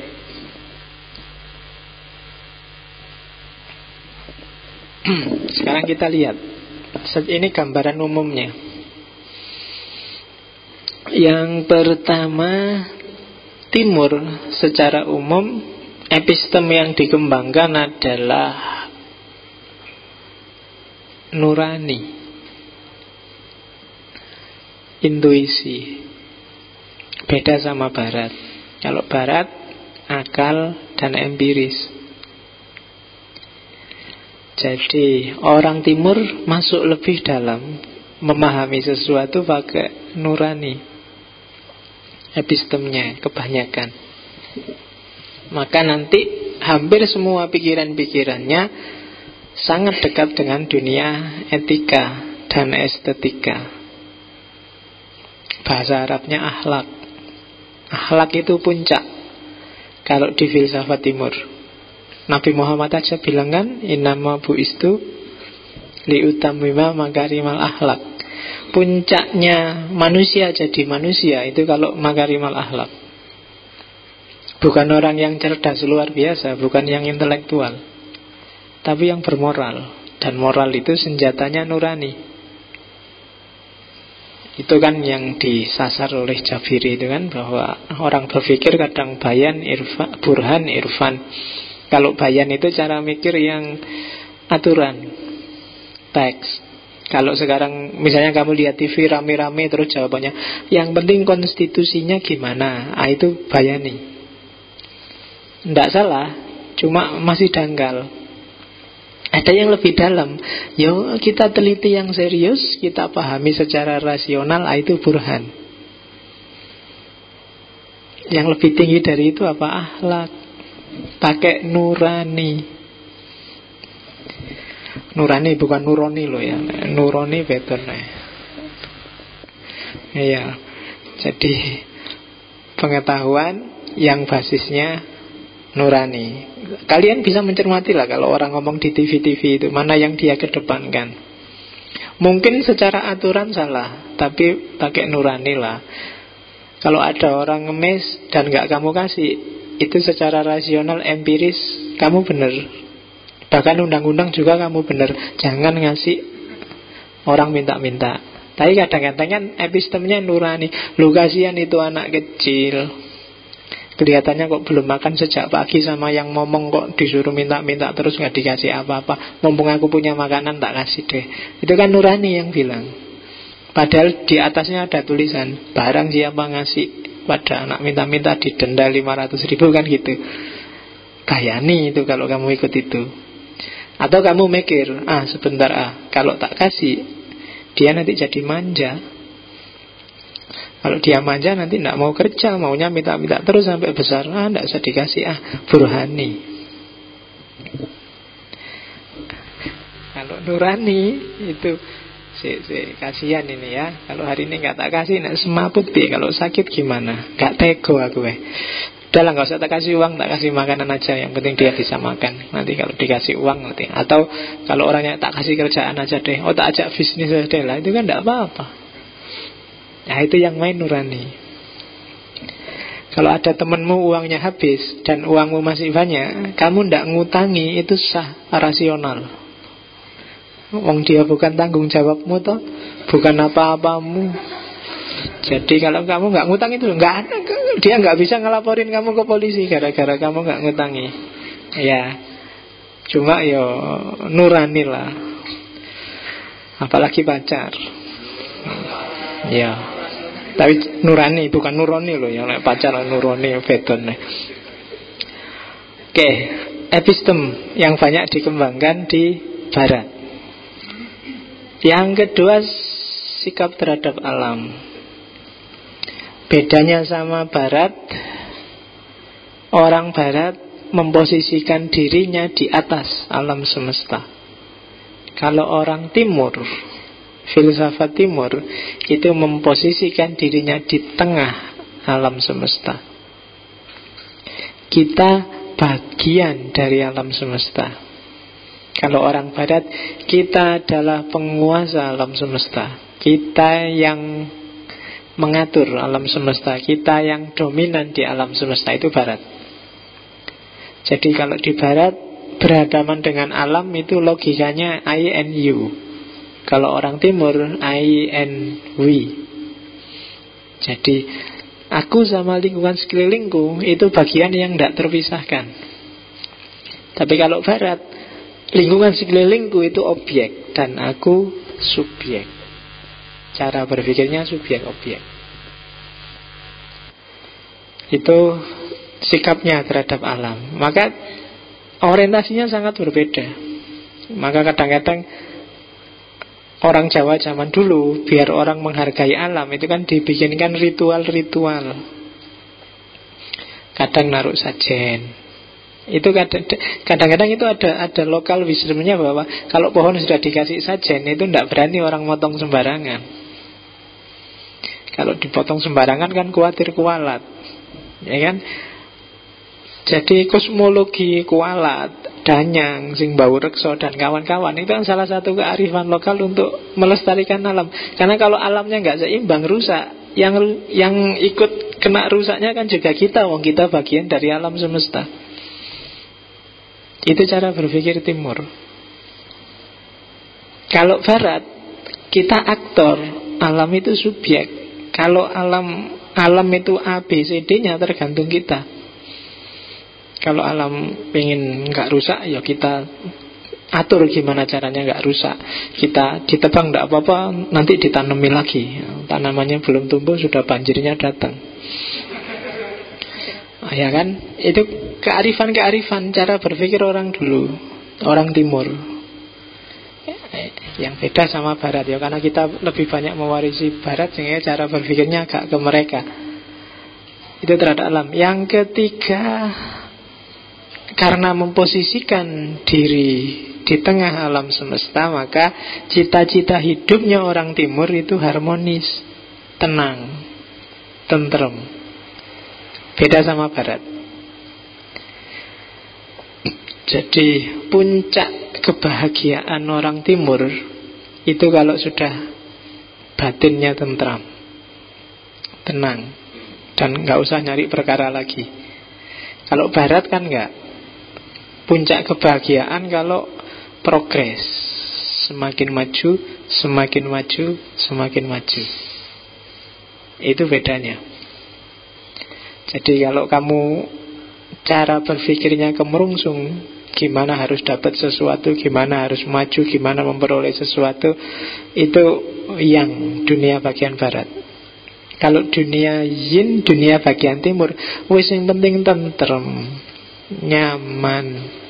Sekarang kita lihat. Ini gambaran umumnya. Yang pertama, timur secara umum, epistem yang dikembangkan adalah nurani, intuisi. Beda sama barat. Kalau barat, akal dan empiris. Jadi orang timur masuk lebih dalam, memahami sesuatu pakai nurani, epistemnya kebanyakan. Maka nanti hampir semua pikiran-pikirannya sangat dekat dengan dunia etika dan estetika. Bahasa Arabnya akhlak. Akhlak itu puncak kalau di filsafat timur. Nabi Muhammad aja bilang kan, innama bu'istu liutammima makarimal akhlak. Puncaknya manusia jadi manusia itu kalau makarimal akhlak. Bukan orang yang cerdas luar biasa, bukan yang intelektual, tapi yang bermoral. Dan moral itu senjatanya nurani. Itu kan yang disasar oleh Jabiri itu kan, bahwa orang berpikir kadang bayan, burhan, irfan. Kalau bayan itu cara mikir yang aturan, teks. Kalau sekarang misalnya kamu lihat TV rame-rame terus jawabannya, yang penting konstitusinya gimana, itu bayani. Tidak salah, cuma masih dangkal. Ada yang lebih dalam. Yo, kita teliti yang serius, kita pahami secara rasional, itu burhan. Yang lebih tinggi dari itu apa? Akhlak. Pakai nurani. Nurani bukan nuroni loh ya. Nuroni betul nih. Iya. Jadi pengetahuan yang basisnya nurani. Kalian bisa mencermati lah kalau orang ngomong di TV-TV itu, mana yang dia kedepankan. Mungkin secara aturan salah, tapi pakai nurani lah. Kalau ada orang ngemis dan gak kamu kasih, itu secara rasional, empiris, kamu benar. Bahkan undang-undang juga kamu benar. Jangan ngasih orang minta-minta. Tapi kadang-kadang kan epistemnya nurani. Lu kasihan itu anak kecil, kelihatannya kok belum makan sejak pagi, sama yang ngomong kok disuruh minta-minta terus gak dikasih apa-apa. Mumpung aku punya makanan tak kasih deh. Itu kan nurani yang bilang. Padahal di atasnya ada tulisan, barang siapa ngasih pada anak minta-minta didenda 500.000 kan gitu. Bayani itu kalau kamu ikut itu. Atau kamu mikir, sebentar kalau tak kasih dia nanti jadi manja. Kalau dia manja nanti tidak mau kerja, maunya minta-minta terus sampai besar. Tidak usah dikasih, burhani. Kalau nurani itu kasihan ini ya. Kalau hari ini nggak tak kasih, nak semaput deh. Kalau sakit gimana? Gak tego aku Udah lah, gak usah tak kasih uang, tak kasih makanan aja. Yang penting dia bisa makan. Nanti kalau dikasih uang nanti. Atau kalau orangnya tak kasih kerjaan aja deh. Tak ajak bisnis aja deh lah. Itu kan tidak apa-apa. Nah itu yang main nurani. Kalau ada temenmu uangnya habis dan uangmu masih banyak, kamu tidak ngutangi, itu sah, rasional. Wong dia bukan tanggung jawabmu toh, bukan apa-apamu. Jadi kalau kamu nggak ngutang itu nggak ada, dia nggak bisa ngelaporin kamu ke polisi gara-gara kamu nggak ngutangi. Ya, cuma yo nurani lah. Apalagi pacar. Ya, tapi nurani bukan nuroni loh, yang pacar nuroni beton. Oke, epistem yang banyak dikembangkan di Barat. Yang kedua, sikap terhadap alam. Bedanya sama Barat, orang Barat memposisikan dirinya di atas alam semesta. Kalau orang timur, filsafat timur, itu memposisikan dirinya di tengah alam semesta. Kita bagian dari alam semesta. Kalau orang barat, kita adalah penguasa alam semesta. Kita yang mengatur alam semesta. Kita yang dominan di alam semesta. Itu barat. Jadi kalau di barat, berhadapan dengan alam itu logikanya I and you. Kalau orang timur, I and we. Jadi aku sama lingkungan sekelilingku itu bagian yang tidak terpisahkan. Tapi kalau barat, lingkungan sekelilingku itu objek dan aku subjek. Cara berpikirnya subjek-objek. Itu sikapnya terhadap alam. Maka orientasinya sangat berbeda. Maka kadang-kadang orang Jawa zaman dulu, biar orang menghargai alam, itu kan dibikinkan ritual-ritual. Kadang naruh sajen. Itu kadang-kadang itu ada lokal wisdomnya bahwa kalau pohon sudah dikasih sajen, itu tidak berani orang motong sembarangan. Kalau dipotong sembarangan kan khawatir kualat, ya kan? Jadi kosmologi kualat, danyang, sing bau rekso dan kawan-kawan itu kan salah satu kearifan lokal untuk melestarikan alam. Karena kalau alamnya nggak seimbang, rusak. Yang ikut kena rusaknya kan juga kita, wong kita bagian dari alam semesta. Itu cara berpikir timur. Kalau barat, kita aktor, alam itu subjek. Kalau alam itu A, B, C, D-nya tergantung kita. Kalau alam pengen nggak rusak, ya kita atur gimana caranya nggak rusak. Kita ditebang nggak apa-apa, nanti ditanami lagi. Tanamannya belum tumbuh, sudah banjirnya datang. Ya kan? Itu kearifan-kearifan cara berpikir orang dulu, orang timur. Yang beda sama barat ya, karena kita lebih banyak mewarisi barat, sehingga cara berpikirnya agak ke mereka. Itu terhadap alam. Yang ketiga, karena memposisikan diri di tengah alam semesta, maka cita-cita hidupnya orang timur itu harmonis, tenang, tentrem. Beda sama barat. Jadi puncak kebahagiaan orang timur itu kalau sudah batinnya tentram, tenang, dan nggak usah nyari perkara lagi. Kalau barat kan nggak. Puncak kebahagiaan kalau progres, semakin maju, semakin maju, semakin maju. Itu bedanya. Jadi kalau kamu cara berpikirnya kemerungsung, gimana harus dapat sesuatu, gimana harus maju, gimana memperoleh sesuatu, itu yang dunia bagian barat. Kalau dunia yin, dunia bagian timur, wis yang penting tentrem, nyaman,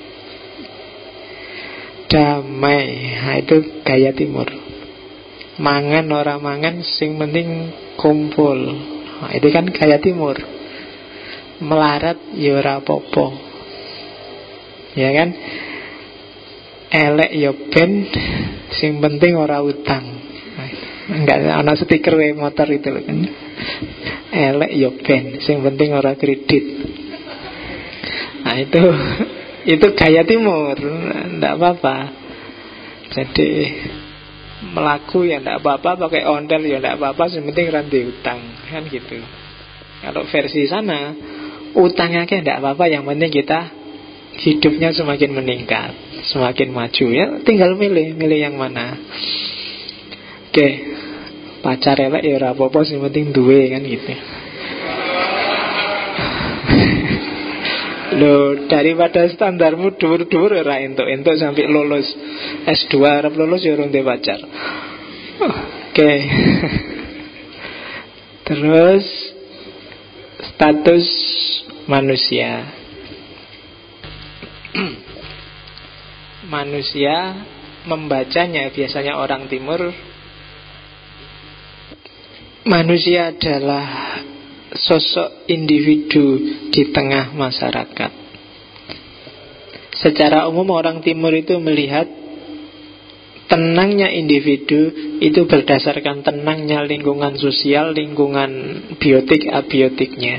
damai. Nah, itu gaya timur. Mangan ora mangan, sing penting kumpul. Nah, itu kan gaya timur. Melarat ya ora apa-apa, ya kan? Elek ya ben, sing penting ora utang. Enggak ana stiker motor itu kan. Elek ya ben, sing penting ora kredit. Nah, itu gaya timur, enggak apa-apa. Jadi melaku ya enggak apa-apa, pakai ondel ya enggak apa-apa, sing penting ra utang, kan gitu. Kalau versi sana, utangnya kayak enggak apa-apa, yang penting kita hidupnya semakin meningkat, semakin maju. Ya tinggal milih yang mana. Oke, pacar elek ya ora apa-apa, sing penting duwe, kan gitu. Loh, daripada standarmu dhuwur-dhuwur ora entuk sampai lulus S2, arep lulus ya urung duwe pacar. Oke. Terus status manusia. Manusia membacanya biasanya orang timur, manusia adalah sosok individu di tengah masyarakat. Secara umum orang timur itu melihat tenangnya individu itu berdasarkan tenangnya lingkungan sosial, lingkungan biotik abiotiknya.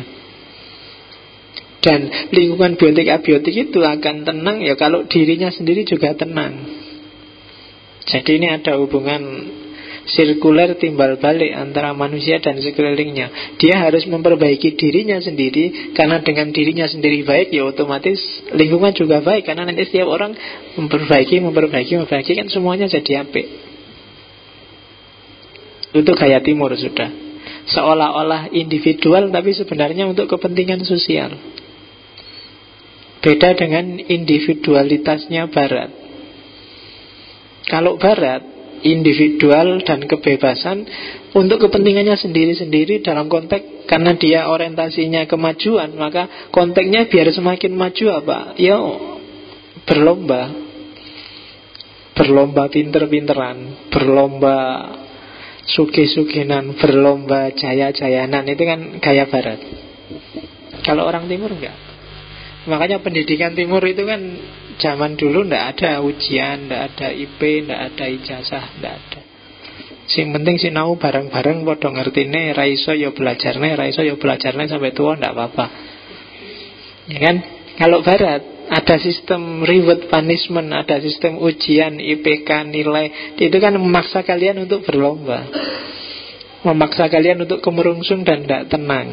Dan lingkungan biotik abiotik itu akan tenang ya kalau dirinya sendiri juga tenang. Jadi ini ada hubungan sirkuler timbal balik antara manusia dan sekelilingnya. Dia harus memperbaiki dirinya sendiri, karena dengan dirinya sendiri baik, ya otomatis lingkungan juga baik. Karena nanti setiap orang memperbaiki kan semuanya jadi apik. Itu gaya timur sudah. Seolah-olah individual tapi sebenarnya untuk kepentingan sosial. Beda dengan individualitasnya barat. Kalau barat individual dan kebebasan untuk kepentingannya sendiri-sendiri dalam konteks, karena dia orientasinya kemajuan, maka konteksnya biar semakin maju apa? Ya berlomba pinter-pinteran, berlomba sugih-suginan, berlomba jaya-jayanan. Itu kan gaya barat. Kalau orang timur enggak. Makanya pendidikan timur itu kan zaman dulu ndak ada ujian, ndak ada IP, ndak ada ijazah, ndak ada. Sing penting sinau bareng-bareng padha ngertine, ra iso ya belajarne, sampai tua ndak apa-apa. Ya kan? Kalau barat ada sistem reward punishment, ada sistem ujian, IPK, nilai. Itu kan memaksa kalian untuk berlomba. Memaksa kalian untuk kemerungsung dan ndak tenang.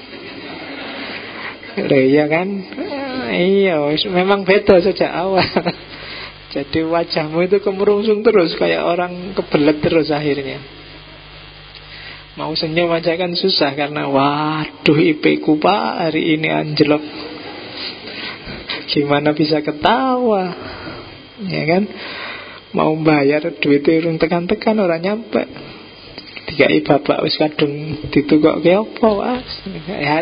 Iya kan? Iya, memang beda sejak awal. Jadi wajahmu itu kemerungsung terus, kayak orang kebelet terus akhirnya. Mau senyum aja kan susah, karena waduh IP ku pak hari ini anjlok. Gimana bisa ketawa? Ya kan? Mau bayar duitnya urung tekan-tekan orang nyampe. Dikai bapak wis kadung ditukok ke apa was. Ya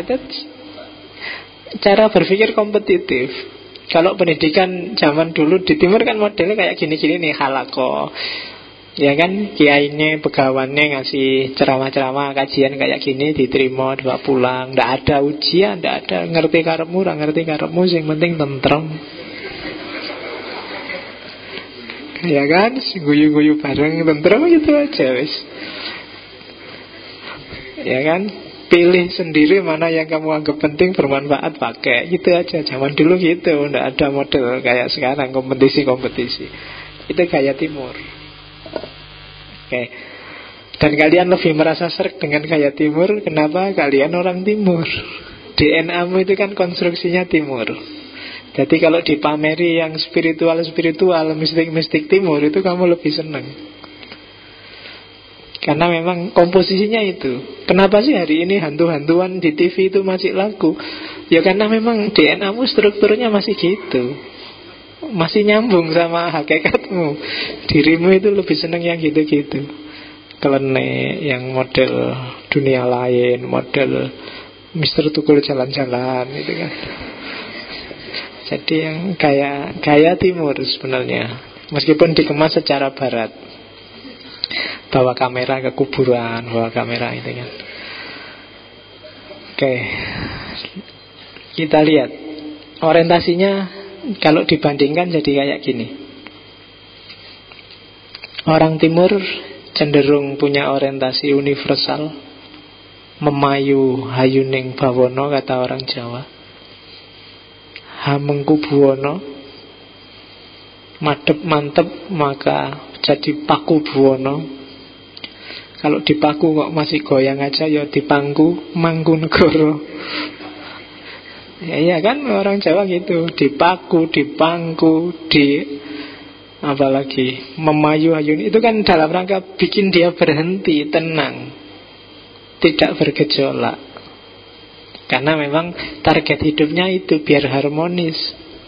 cara berpikir kompetitif. Kalau pendidikan zaman dulu di timur kan modelnya kayak gini-gini nih, halako. Ya kan, kiainya, pegawannya ngasih ceramah-ceramah, kajian kayak gini, diterima, dibawa pulang. Nggak ada ujian, nggak ada ngerti karepmu, ngerti karepmu, yang penting tentrem. Ya kan, guyu-guyu bareng, tentrem gitu aja wis. Ya kan, pilih sendiri mana yang kamu anggap penting, bermanfaat, pakai. Gitu aja, zaman dulu gitu. Nggak ada model kayak sekarang, kompetisi-kompetisi. Itu gaya timur. Oke. Dan kalian lebih merasa serg dengan gaya timur. Kenapa? Kalian orang timur. DNA-mu itu kan konstruksinya timur. Jadi kalau dipameri yang spiritual-spiritual, mistik-mistik timur, itu kamu lebih seneng. Karena memang komposisinya itu. Kenapa sih hari ini hantu-hantuan di TV itu masih laku? Ya karena memang DNA-mu strukturnya masih gitu, masih nyambung sama hakikatmu. Dirimu itu lebih seneng yang gitu-gitu. Klenik, yang model dunia lain, model Mister Tukul jalan-jalan itu kan. Jadi yang gaya timur sebenarnya, meskipun dikemas secara barat. Bawa kamera ke kuburan, bawa kamera itu kan. Oke. Kita lihat orientasinya kalau dibandingkan jadi kayak gini. Orang timur cenderung punya orientasi universal, memayu hayuning bawono kata orang Jawa. Hamengku buwono, madep mantep maka jadi paku buwono. Kalau dipaku kok masih goyang aja, ya dipangku Mangkunegara. Ya kan orang Jawa gitu, dipaku, dipangku, apalagi memayu ayun. Itu kan dalam rangka bikin dia berhenti, tenang, tidak bergejolak. Karena memang target hidupnya itu biar harmonis.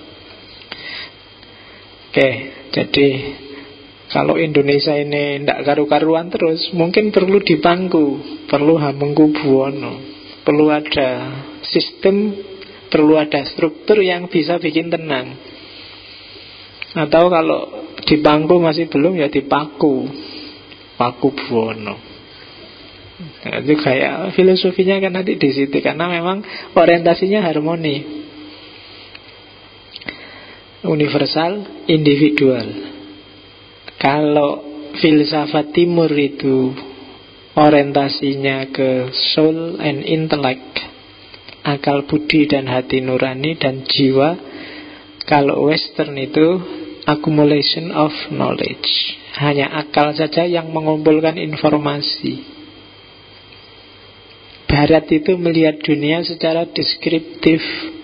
Oke, jadi kalau Indonesia ini tidak karu-karuan terus, mungkin perlu dipangku, perlu hamengku buwono, perlu ada sistem, perlu ada struktur yang bisa bikin tenang. Atau kalau dipangku masih belum, ya dipaku, paku buwono. Nah, itu kayak filosofinya kan nanti di situ, karena memang orientasinya harmoni. universal, individual. Kalau filsafat timur itu orientasinya ke soul and intellect, akal budi dan hati nurani dan jiwa. Kalau western itu accumulation of knowledge, hanya akal saja yang mengumpulkan informasi. Barat itu melihat dunia secara deskriptif,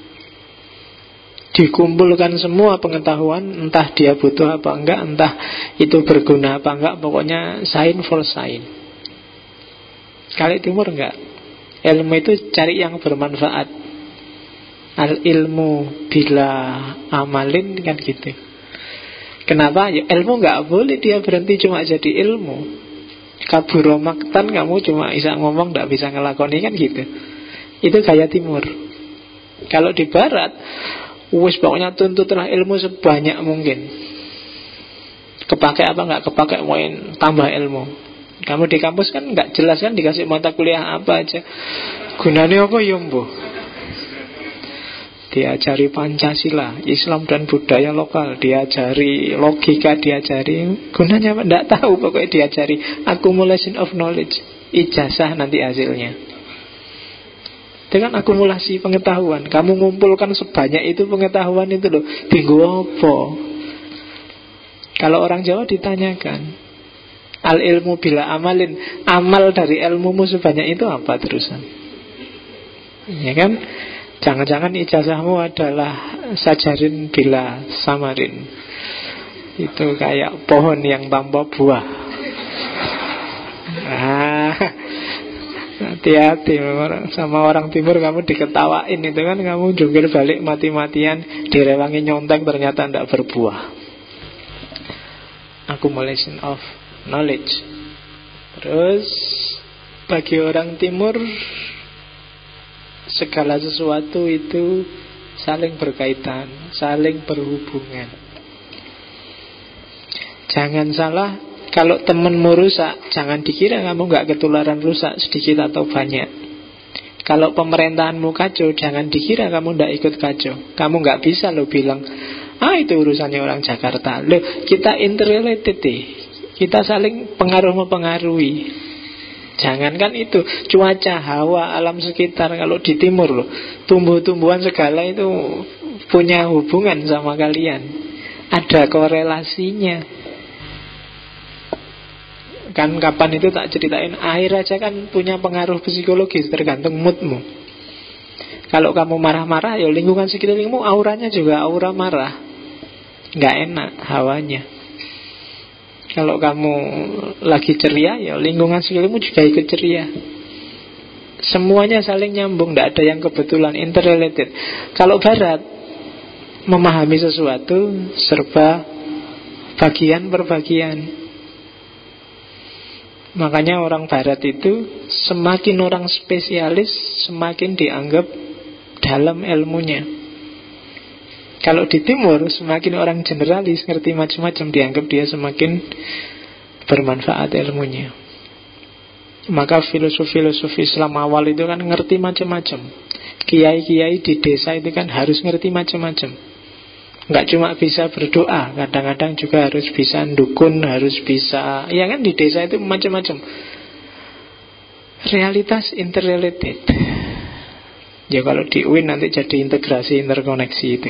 dikumpulkan semua pengetahuan, entah dia butuh apa enggak, entah itu berguna apa enggak, pokoknya sign for sign. Kalau timur enggak, ilmu itu cari yang bermanfaat. Al ilmu bila amalin, kan gitu. Kenapa? Ya, ilmu enggak boleh dia berhenti cuma jadi ilmu. Kaburo maktan, kamu cuma bisa ngomong, enggak bisa ngelakoni, kan gitu. Itu gaya timur. Kalau di barat, wis pokoknya tuntutlah ilmu sebanyak mungkin. Kepakai apa enggak kepakai, main tambah ilmu. Kamu di kampus kan enggak jelas kan, dikasih mata kuliah apa aja, gunanya apa ya mbuh. Diajari Pancasila, Islam dan budaya lokal, diajari logika, diajari gunanya apa enggak tahu, pokoknya diajari accumulation of knowledge. Ijazah nanti hasilnya. Dengan akumulasi pengetahuan, kamu ngumpulkan sebanyak itu pengetahuan itu loh, tinggu apa? Kalau orang Jawa ditanyakan, al ilmu bila amalin, amal dari ilmumu sebanyak itu apa terusan? Ya kan? Jangan-jangan ijazahmu adalah sajarin bila samarin. Itu kayak pohon yang tanpa buah. Hati-hati sama orang timur, kamu diketawain itu kan, kamu jungkir balik mati-matian, direwangi nyontek, ternyata tidak berbuah. Accumulation of knowledge. Terus bagi orang timur, segala sesuatu itu saling berkaitan, saling berhubungan. Jangan salah, kalau temenmu rusak, jangan dikira kamu gak ketularan rusak sedikit atau banyak. Kalau pemerintahanmu kacau, jangan dikira kamu gak ikut kacau. Kamu gak bisa lo bilang, itu urusannya orang Jakarta. Loh, kita interrelated deh. Kita saling pengaruh-mempengaruhi. Jangankan itu, cuaca, hawa, alam sekitar. Kalau di timur loh, tumbuh-tumbuhan segala itu punya hubungan sama kalian. Ada korelasinya. Kan kapan itu tak ceritain, air aja kan punya pengaruh psikologis, tergantung moodmu. Kalau kamu marah-marah, ya lingkungan sekelilingmu auranya juga aura marah, nggak enak hawanya. Kalau kamu lagi ceria, ya lingkungan sekelilingmu juga ikut ceria. Semuanya saling nyambung, nggak ada yang kebetulan, interrelated. Kalau barat memahami sesuatu serba bagian per bagian. Makanya orang barat itu semakin orang spesialis, semakin dianggap dalam ilmunya. Kalau di timur, semakin orang generalis, ngerti macam-macam, dianggap dia semakin bermanfaat ilmunya. Maka filosofi Islam awal itu kan ngerti macam-macam. Kiai-kiai di desa itu kan harus ngerti macam-macam. Nggak cuma bisa berdoa, kadang-kadang juga harus bisa dukun, harus bisa, ya kan di desa itu macam-macam. Realitas interrelated. Ya kalau di UIN nanti jadi integrasi, interkoneksi itu.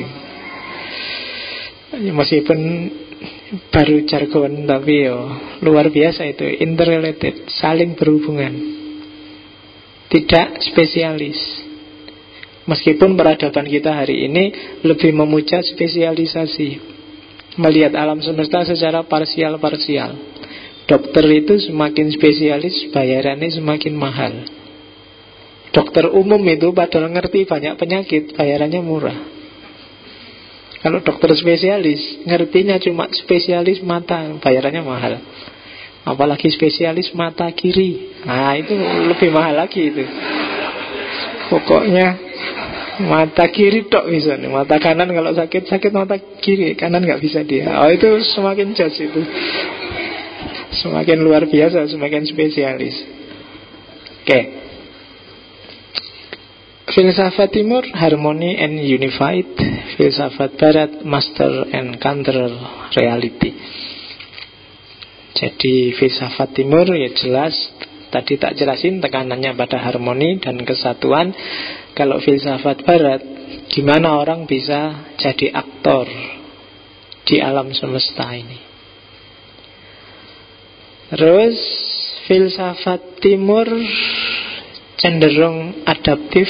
Meskipun baru jargon, tapi yo luar biasa itu, interrelated, saling berhubungan, tidak spesialis. Meskipun peradaban kita hari ini lebih memuja spesialisasi, melihat alam semesta secara parsial-parsial. Dokter itu semakin spesialis, bayarannya semakin mahal. Dokter umum itu padahal ngerti banyak penyakit, bayarannya murah. Kalau dokter spesialis, ngertinya cuma spesialis mata, bayarannya mahal. Apalagi spesialis mata kiri, itu lebih mahal lagi itu. Pokoknya mata kiri tok bisa nih. Mata kanan kalau sakit mata kiri, kanan nggak bisa dia. Itu semakin jauh itu. Semakin luar biasa, semakin spesialis. Oke. Filsafat timur, harmony and unified. filsafat barat, master and counter reality. Jadi filsafat timur ya jelas, tadi tak jelasin tekanannya pada harmoni dan kesatuan. Kalau filsafat barat, gimana orang bisa jadi aktor di alam semesta ini. Terus filsafat timur cenderung adaptif,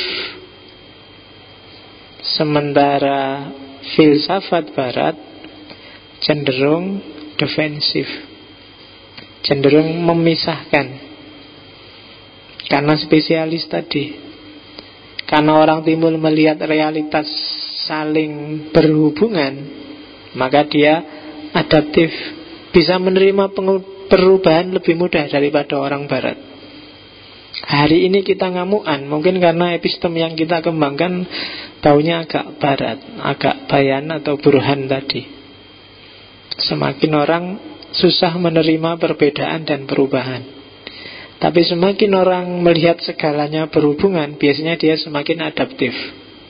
sementara filsafat barat cenderung defensif, cenderung memisahkan. Karena spesialis tadi, karena orang timur melihat realitas saling berhubungan, maka dia adaptif, bisa menerima perubahan lebih mudah daripada orang barat. Hari ini kita ngamuan, mungkin karena epistem yang kita kembangkan baunya agak barat, agak bayan atau burhan tadi. Semakin orang susah menerima perbedaan dan perubahan. Tapi semakin orang melihat segalanya berhubungan, biasanya dia semakin adaptif.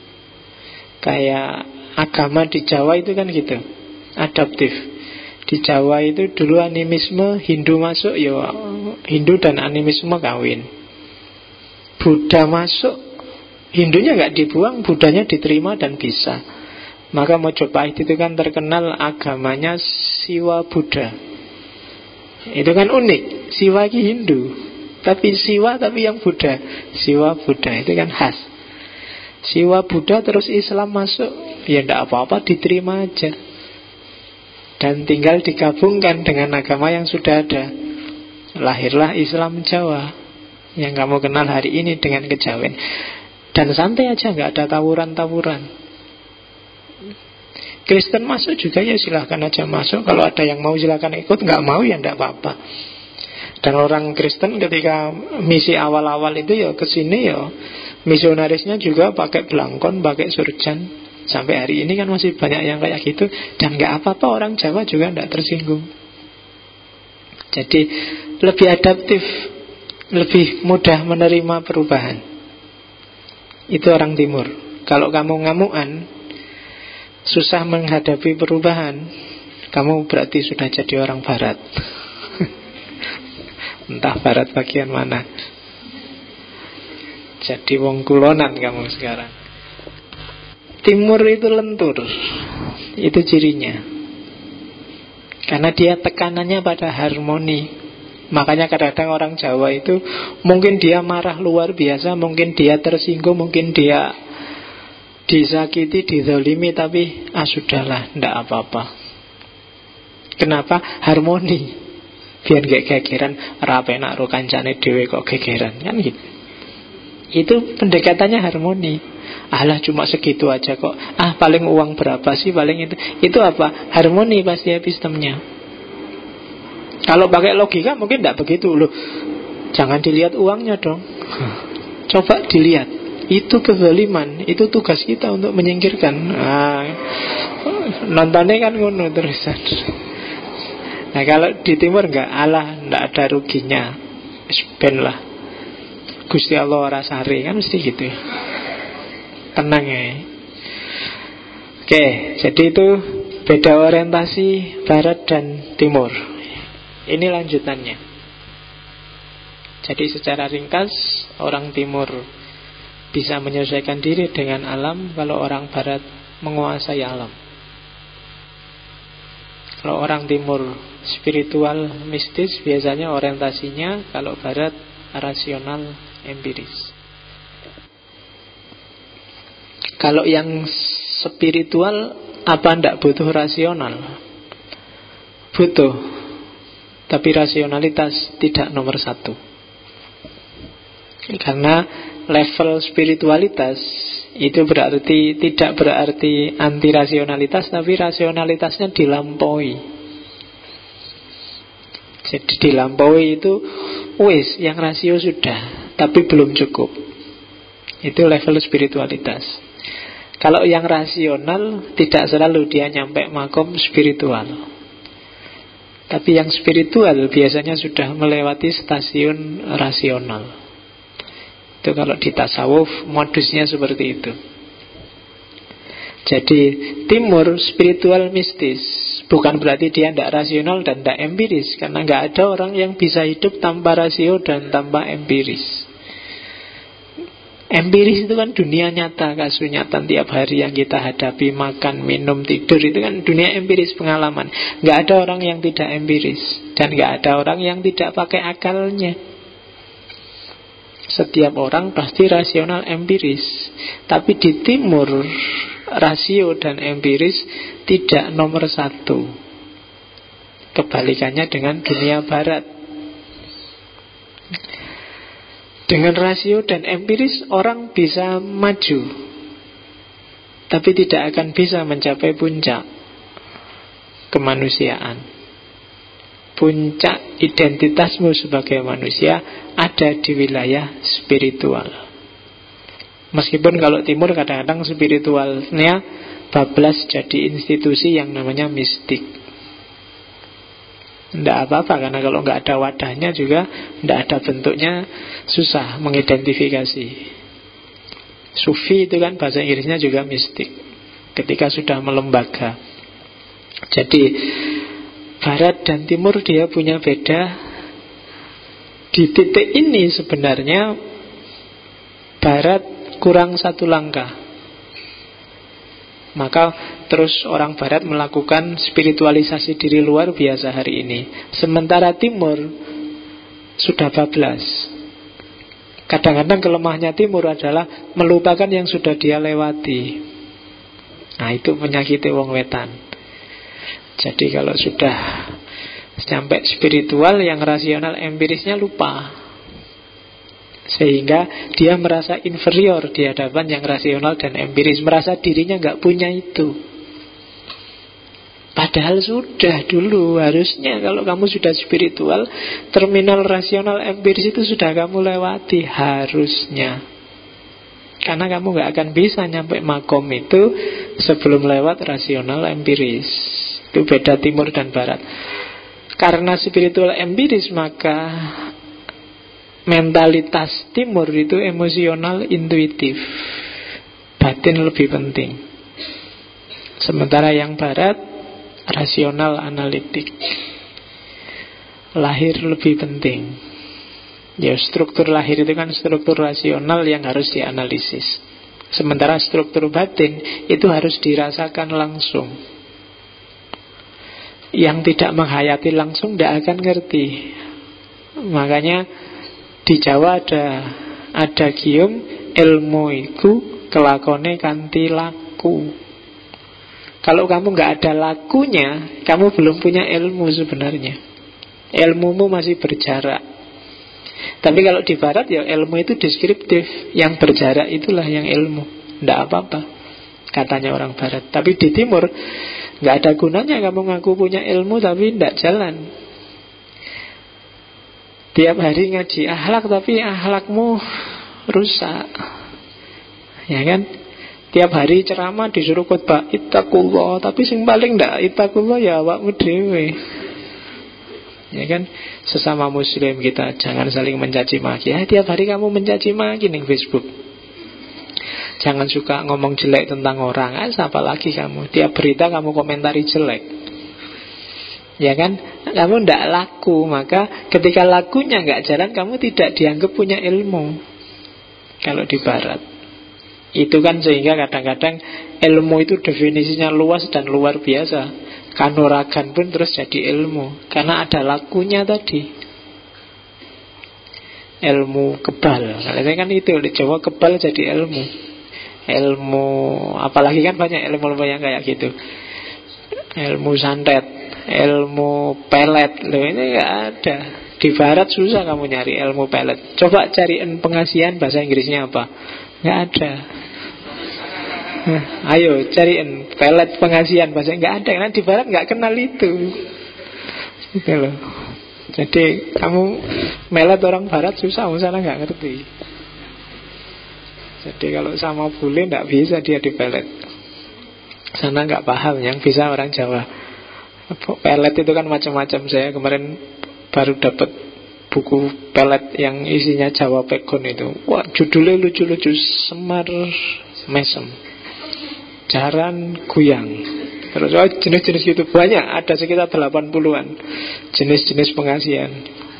Kayak agama di Jawa itu kan gitu, adaptif. Di Jawa itu dulu animisme, Hindu masuk, ya Hindu dan animisme kawin. Buddha masuk, Hindunya nggak dibuang, Buddhanya diterima dan bisa. Maka Mojopahit itu kan terkenal agamanya Siwa Buddha. Itu kan unik, Siwa ini Hindu, tapi Siwa tapi yang Buddha, Siwa Buddha itu kan khas. Siwa Buddha terus Islam masuk, ya tidak apa-apa, diterima aja. Dan tinggal digabungkan dengan agama yang sudah ada. Lahirlah Islam Jawa yang kamu kenal hari ini dengan kejawen. Dan santai aja, nggak ada tawuran-tawuran. Kristen masuk juga ya silahkan aja masuk. Kalau ada yang mau silahkan ikut, nggak mau ya nggak apa-apa. Dan orang Kristen ketika misi awal-awal itu ya kesini ya misionarisnya juga pakai belangkon, pakai surjan. Sampai hari ini kan masih banyak yang kayak gitu. Dan nggak apa-apa, orang Jawa juga nggak tersinggung. Jadi lebih adaptif, lebih mudah menerima perubahan. Itu orang timur. Kalau kamu ngamuan, susah menghadapi perubahan, kamu berarti sudah jadi orang barat. Entah barat bagian mana. Jadi wong kulonan kamu sekarang. Timur itu lentur, itu cirinya. Karena dia tekanannya pada harmoni. Makanya kadang-kadang orang Jawa itu mungkin dia marah luar biasa, mungkin dia tersinggung, mungkin dia disakiti, dizalimi, tapi sudahlah, tidak apa-apa. Kenapa? Harmoni. Biar gak gegeran, rapenak ro kancane dhewe kok gegeran, kan gitu. Itu pendekatannya harmoni. Alah cuma segitu aja kok. Paling uang berapa sih, paling itu. Itu apa? Harmoni pasti epistemnya. Kalau pakai logika mungkin tidak begitu loh. Jangan dilihat uangnya dong. Coba dilihat. Itu kezaliman. Itu tugas kita untuk menyingkirkan. Nontonnya kan ngono terusan. Nah kalau di timur enggak, alah tidak ada ruginya. Ben lah. Gusti Allah ora sare, kan mesti gitu ya. Tenang ya. Oke, jadi itu beda orientasi barat dan timur. Ini lanjutannya. Jadi secara ringkas, orang timur bisa menyesuaikan diri dengan alam, kalau orang barat menguasai alam. Kalau orang timur spiritual, mistis, biasanya orientasinya, kalau barat rasional, empiris. Kalau yang spiritual, apa ndak butuh rasional? Butuh. Tapi rasionalitas tidak nomor satu. Karena level spiritualitas itu tidak berarti anti rasionalitas, tapi rasionalitasnya dilampaui. Jadi dilampaui itu wis, yang rasio sudah, tapi belum cukup. Itu level spiritualitas. Kalau yang rasional tidak selalu dia nyampe makom spiritual. Tapi yang spiritual biasanya sudah melewati stasiun rasional. Itu kalau di tasawuf modusnya seperti itu. Jadi timur spiritual mistis. Bukan berarti dia tidak rasional dan tidak empiris, karena nggak ada orang yang bisa hidup tanpa rasio dan tanpa empiris. Empiris itu kan dunia nyata, kasunyatan tiap hari yang kita hadapi, makan, minum, tidur, itu kan dunia empiris, pengalaman. Nggak ada orang yang tidak empiris, dan nggak ada orang yang tidak pakai akalnya. Setiap orang pasti rasional empiris. Tapi di timur, rasio dan empiris tidak nomor satu. Kebalikannya dengan dunia barat. Dengan rasio dan empiris orang bisa maju, tapi tidak akan bisa mencapai puncak kemanusiaan. Puncak identitasmu sebagai manusia ada di wilayah spiritual. Meskipun kalau timur kadang-kadang spiritualnya bablas jadi institusi yang namanya mistik. Tidak apa-apa, karena kalau nggak ada wadahnya juga, tidak ada bentuknya, susah mengidentifikasi. Sufi itu kan bahasa Inggrisnya juga mistik, ketika sudah melembaga. Jadi barat dan timur dia punya beda. Di titik ini sebenarnya barat kurang satu langkah. Maka terus orang barat melakukan spiritualisasi diri luar biasa hari ini. Sementara timur sudah bablas. Kadang-kadang kelemahannya timur adalah melupakan yang sudah dia lewati. Nah, itu penyakit wong wetan. Jadi kalau sudah sampai spiritual, yang rasional empirisnya lupa, sehingga dia merasa inferior di hadapan yang rasional dan empiris, merasa dirinya nggak punya itu. Padahal sudah dulu, harusnya kalau kamu sudah spiritual, terminal rasional empiris itu sudah kamu lewati, harusnya. Karena kamu nggak akan bisa nyampe makom itu sebelum lewat rasional empiris. Itu beda timur dan barat. Karena spiritual empiris, maka mentalitas timur itu emosional, intuitif, batin lebih penting. Sementara yang barat rasional, analitik, lahir lebih penting. Ya, struktur lahir itu kan struktur rasional yang harus dianalisis. Sementara struktur batin itu harus dirasakan langsung. Yang tidak menghayati langsung tidak akan ngerti. Makanya di Jawa ada gium, ilmu iku kelakone kanthi laku. Kalau kamu nggak ada lakunya, kamu belum punya ilmu sebenarnya. Ilmumu masih berjarak. Tapi kalau di barat ya ilmu itu deskriptif. Yang berjarak itulah yang ilmu. Tidak apa-apa, katanya orang barat. Tapi di timur nggak ada gunanya kamu ngaku punya ilmu tapi tidak jalan. Tiap hari ngaji akhlak tapi akhlakmu rusak, ya kan? Tiap hari ceramah disuruh khotbah ittaqullah, tapi sing paling ndak ittaqullah ya awakmu dhewe. Ya kan? Sesama muslim kita jangan saling mencaci maki. Tiap hari kamu mencaci maki ning Facebook. Jangan suka ngomong jelek tentang orang. Siapa lagi kamu? Tiap berita kamu komentari jelek. Ya kan? Kamu tidak laku. Maka ketika lakunya nggak jalan, kamu tidak dianggap punya ilmu. Kalau di barat itu kan, sehingga kadang-kadang ilmu itu definisinya luas dan luar biasa. Kanuragan pun terus jadi ilmu, karena ada lakunya tadi. Ilmu kebal, kalau kan itu di Jawa kebal jadi ilmu. Ilmu apalagi kan banyak ilmu-ilmu yang kayak gitu. Ilmu santet, ilmu pelet, loh ini nggak ada. Di barat susah kamu nyari ilmu pelet. Coba cariin pengasihan, bahasa Inggrisnya apa? Nggak ada. Ayo cariin pelet pengasihan, bahasa nggak ada. Karena di barat nggak kenal itu. Gitu loh. Jadi kamu melet orang barat susah, sana nggak ngerti. Jadi kalau sama bule nggak bisa dia dipelet. Sana nggak paham, yang bisa orang Jawa. Pelet itu kan macam-macam. Saya kemarin baru dapat buku pelet yang isinya Jawa Pekon itu. Wah, judulnya lucu-lucu, Semar Mesem. jaran kuyang. Terus jenis-jenis itu banyak, ada sekitar 80-an jenis-jenis pengasihan.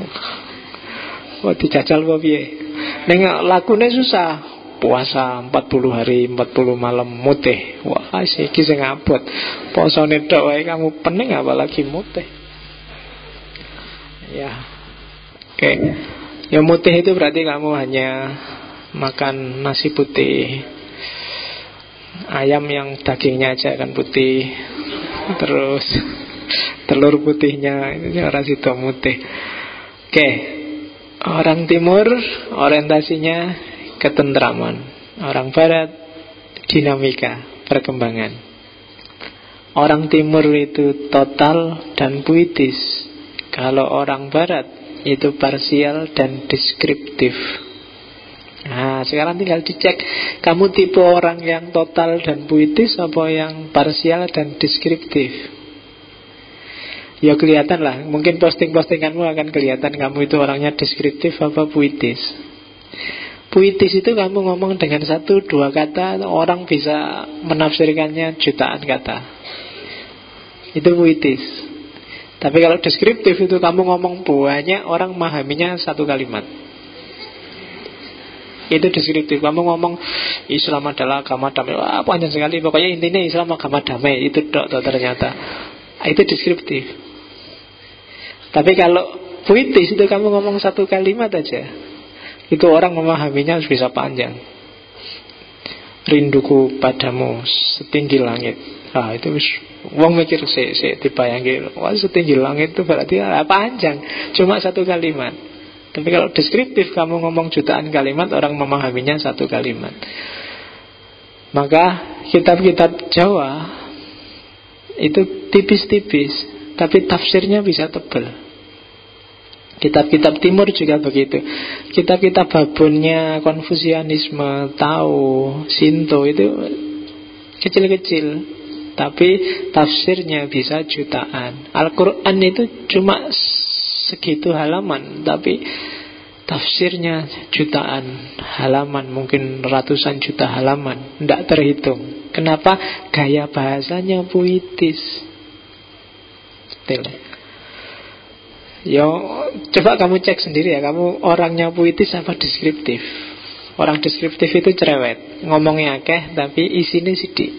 Dijajal apa piye? Ning lakune susah. Puasa 40 hari 40 malam mutih. Wah, iki sing abot. Posone tok wae kamu pening apalagi mutih. Ya. Oke. Ya mutih itu berarti kamu hanya makan nasi putih, ayam yang dagingnya aja kan putih, terus telur putihnya itu ora sida mutih. Oke. Orang timur orientasinya ketentraman, orang barat dinamika, perkembangan. Orang timur itu total dan puitis. Kalau orang barat itu parsial dan deskriptif. Nah, sekarang tinggal dicek, kamu tipe orang yang total dan puitis apa yang parsial dan deskriptif. Ya kelihatan lah, mungkin posting-postinganmu akan kelihatan kamu itu orangnya deskriptif apa puitis. Puitis itu kamu ngomong dengan 1-2 kata, orang bisa menafsirkannya jutaan kata. Itu puitis. Tapi kalau deskriptif itu kamu ngomong banyak, orang memahaminya 1 kalimat. Itu deskriptif. Kamu ngomong Islam adalah agama damai, wah panjang sekali. Pokoknya intinya Islam agama damai. Itu ternyata. Itu deskriptif. Tapi kalau puitis itu kamu ngomong 1 kalimat aja, itu orang memahaminya bisa panjang. Rinduku padamu setinggi langit. Ah, itu wong mikir dibayangin, wah setinggi langit itu berarti panjang. Cuma 1 kalimat. Tapi kalau deskriptif kamu ngomong jutaan kalimat, orang memahaminya 1 kalimat. Maka kitab-kitab Jawa itu tipis-tipis, tapi tafsirnya bisa tebal. Kitab-kitab timur juga begitu. Kitab-kitab babonnya Konfusianisme, Tao, Shinto itu kecil-kecil, tapi tafsirnya bisa jutaan. Al-Quran itu cuma segitu halaman, tapi tafsirnya jutaan halaman, mungkin ratusan juta halaman, tidak terhitung. Kenapa? Gaya bahasanya puitis. Betul. Ya, coba kamu cek sendiri ya, kamu orangnya puitis apa deskriptif. Orang deskriptif itu cerewet, ngomongnya akeh tapi isinya sidik.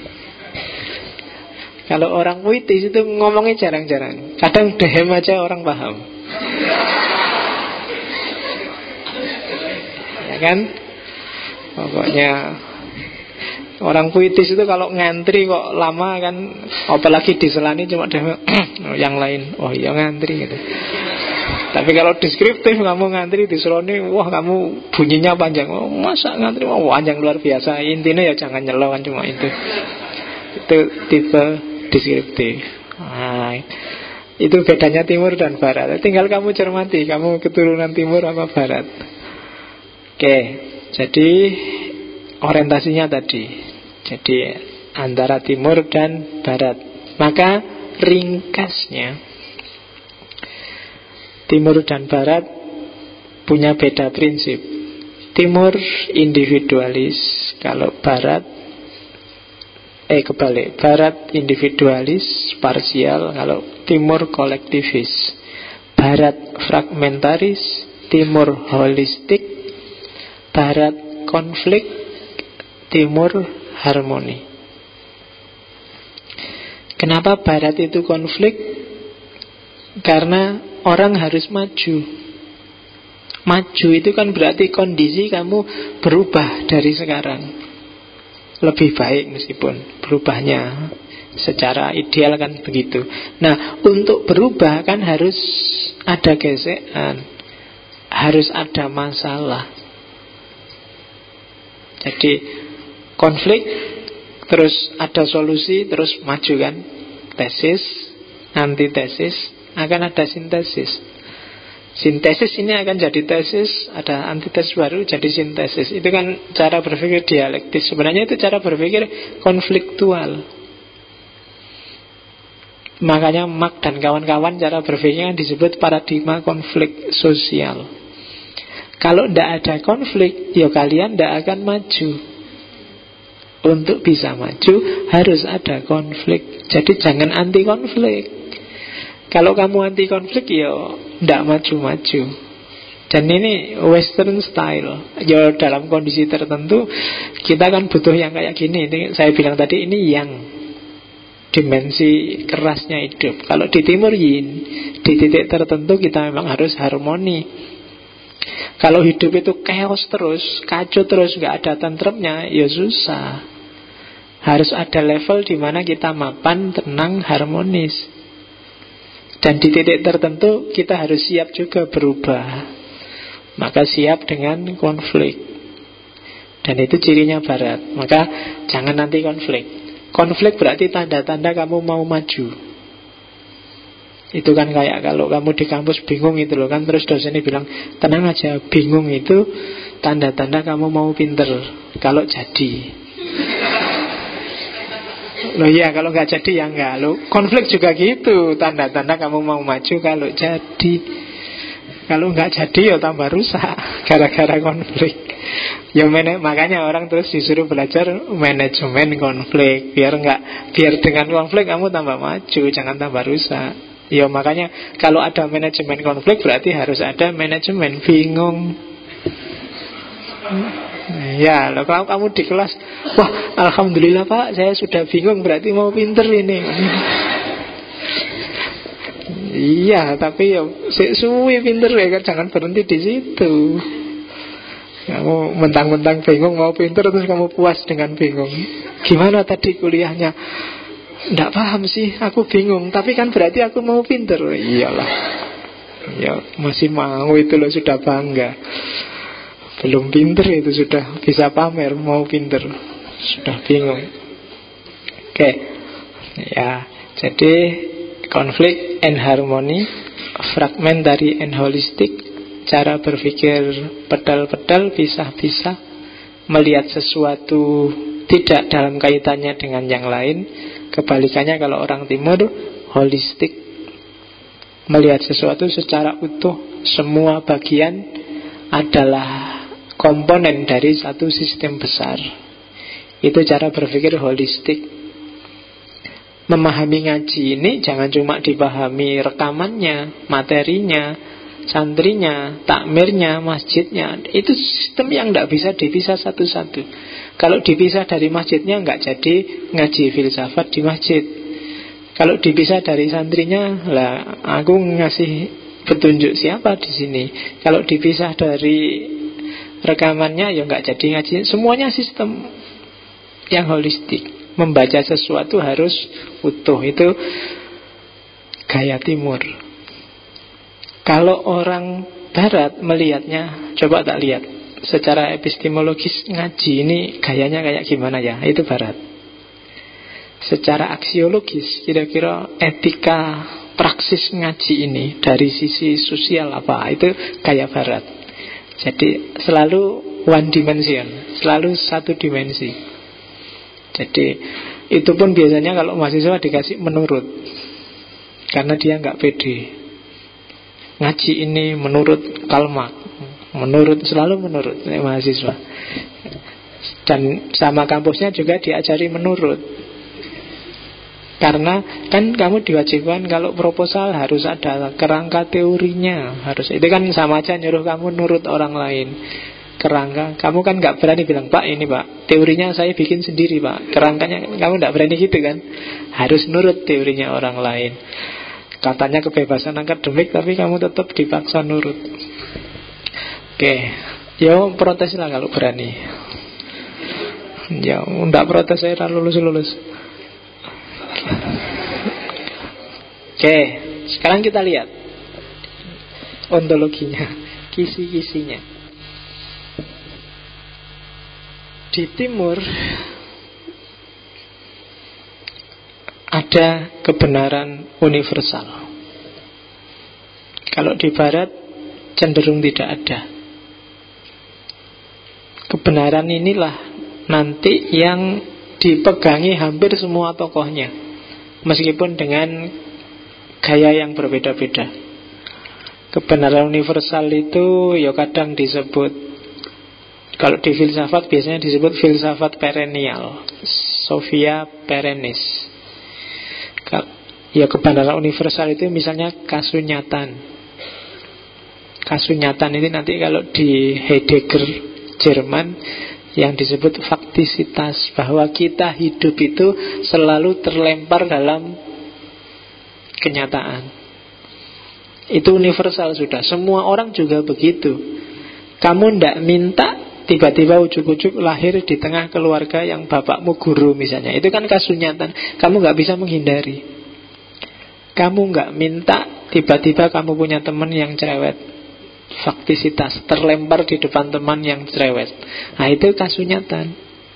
Kalau orang puitis itu ngomongnya jarang-jarang, kadang dehem aja orang paham. Ya kan? Pokoknya orang puitis itu kalau ngantri kok lama kan, apalagi diselani cuma dehem yang lain, oh iya ngantri gitu. Tapi kalau deskriptif, kamu ngantri diselani, wah kamu bunyinya panjang, oh masa ngantri, wah panjang luar biasa. Intinya ya jangan nyelo kan, cuma itu tipe deskriptif. Nah, itu bedanya timur dan barat. Tinggal kamu cermati, kamu keturunan timur apa barat. Oke, jadi orientasinya tadi, jadi antara timur dan barat. Maka ringkasnya, timur dan barat punya beda prinsip. Timur individualis, kalau barat kebalik, barat individualis, parsial, kalau timur kolektivis. Barat fragmentaris, timur holistik. Barat konflik, timur harmoni. Kenapa barat itu konflik? Karena orang harus maju. Maju itu kan berarti kondisi kamu berubah dari sekarang. Lebih baik meskipun berubahnya secara ideal kan begitu. Nah, untuk berubah kan harus ada gesekan, harus ada masalah. Jadi konflik, terus ada solusi, terus maju kan. Tesis, antitesis, akan ada sintesis. Sintesis ini akan jadi tesis, ada antitesis baru jadi sintesis. Itu kan cara berpikir dialektis. Sebenarnya itu cara berpikir konfliktual. Makanya Marx dan kawan-kawan cara berpikirnya disebut paradigma konflik sosial. Kalau tidak ada konflik, ya kalian tidak akan maju. Untuk bisa maju harus ada konflik. Jadi jangan anti konflik. Kalau kamu anti konflik, ya tidak maju-maju. Dan ini western style. Ya dalam kondisi tertentu kita kan butuh yang kayak gini. Ini saya bilang tadi, ini yang dimensi kerasnya hidup. Kalau di timur yin, di titik tertentu kita memang harus harmoni. Kalau hidup itu chaos terus, kacau terus, nggak ada tentremnya, ya susah. Harus ada level di mana kita mapan, tenang, harmonis. Dan di titik tertentu kita harus siap juga berubah. Maka siap dengan konflik. Dan itu cirinya Barat. Maka jangan nanti konflik. Konflik berarti tanda-tanda kamu mau maju. Itu kan kayak kalau kamu di kampus bingung itu loh kan. Terus dosennya bilang, tenang aja, bingung itu tanda-tanda kamu mau pinter. Kalau jadi. Loh iya, kalau nggak jadi ya nggak. Loh, konflik juga gitu. Tanda-tanda kamu mau maju kalau jadi. Kalau nggak jadi ya tambah rusak gara-gara konflik. Ya makanya orang terus disuruh belajar manajemen konflik. Biar dengan konflik kamu tambah maju, jangan tambah rusak. Ya makanya kalau ada manajemen konflik berarti harus ada manajemen bingung. Ya, kalau kamu di kelas, wah alhamdulillah Pak, saya sudah bingung, berarti mau pinter ini. Iya, tapi ya suwi pinter ya kan, jangan berhenti di situ. Kamu mentang-mentang bingung mau pinter terus kamu puas dengan bingung. Gimana tadi kuliahnya? Nggak paham sih, aku bingung. Tapi kan berarti aku mau pinter. Iyalah. Ya masih mau itu loh, sudah bangga. Belum pinter itu sudah bisa pamer mau pinter. Sudah bingung. Oke. Ya, jadi konflik and harmony, fragmentary and holistic, cara berpikir pedal-pedal, pisah-pisah, melihat sesuatu tidak dalam kaitannya dengan yang lain. Kebalikannya kalau orang timur, holistik, melihat sesuatu secara utuh, semua bagian adalah komponen dari satu sistem besar. Itu cara berpikir holistik. Memahami ngaji ini jangan cuma dipahami rekamannya, materinya, santrinya, takmirnya, masjidnya. Itu sistem yang tidak bisa dipisah satu-satu. Kalau dipisah dari masjidnya nggak jadi ngaji filsafat di masjid. Kalau dipisah dari santrinya, lah aku ngasih petunjuk siapa di sini. Kalau dipisah dari rekamannya, ya nggak jadi ngaji. Semuanya sistem yang holistik. Membaca sesuatu harus utuh. Itu gaya timur. Kalau orang barat melihatnya, coba tak lihat secara epistemologis ngaji ini gayanya kayak gimana ya. Itu barat. Secara aksiologis, kira-kira etika praksis ngaji ini dari sisi sosial apa, itu gaya barat. Jadi selalu one dimension, selalu satu dimensi. Jadi itu pun biasanya kalau mahasiswa dikasih menurut, karena dia nggak pede. Ngaji ini menurut Karl Marx, selalu menurut mahasiswa. Dan sama kampusnya juga diajari menurut. Karena kan kamu diwajibkan kalau proposal harus ada kerangka teorinya, harus. Itu kan sama aja nyuruh kamu nurut orang lain. Kerangka, kamu kan nggak berani bilang, Pak ini Pak, teorinya saya bikin sendiri Pak, kerangkanya kamu nggak berani gitu kan. Harus nurut teorinya orang lain. Katanya kebebasan akademik, tapi kamu tetap dipaksa nurut. Oke, ya protes lah kalau berani. Ya nggak protes saya lulus. Oke, sekarang kita lihat ontologinya, kisi-kisinya. Di timur ada kebenaran universal. Kalau di barat cenderung tidak ada. Kebenaran inilah nanti yang dipegangi hampir semua tokohnya, meskipun dengan gaya yang berbeda-beda. Kebenaran universal itu ya kadang disebut Kalau di filsafat biasanya disebut filsafat perennial, Sophia perennis. Ya, kebenaran universal itu misalnya kasunyatan. Kasunyatan ini nanti kalau di Heidegger Jerman yang disebut faktisitas, bahwa kita hidup itu selalu terlempar dalam kenyataan. Itu universal sudah. Semua orang juga begitu. Kamu ndak minta tiba-tiba ujuk-ujuk lahir di tengah keluarga yang bapakmu guru misalnya. Itu kan kasunyatan. Kamu nggak bisa menghindari. Kamu nggak minta tiba-tiba kamu punya teman yang cerewet. Faktisitas, terlempar di depan teman yang cerewet. Nah, itu kasunyatan.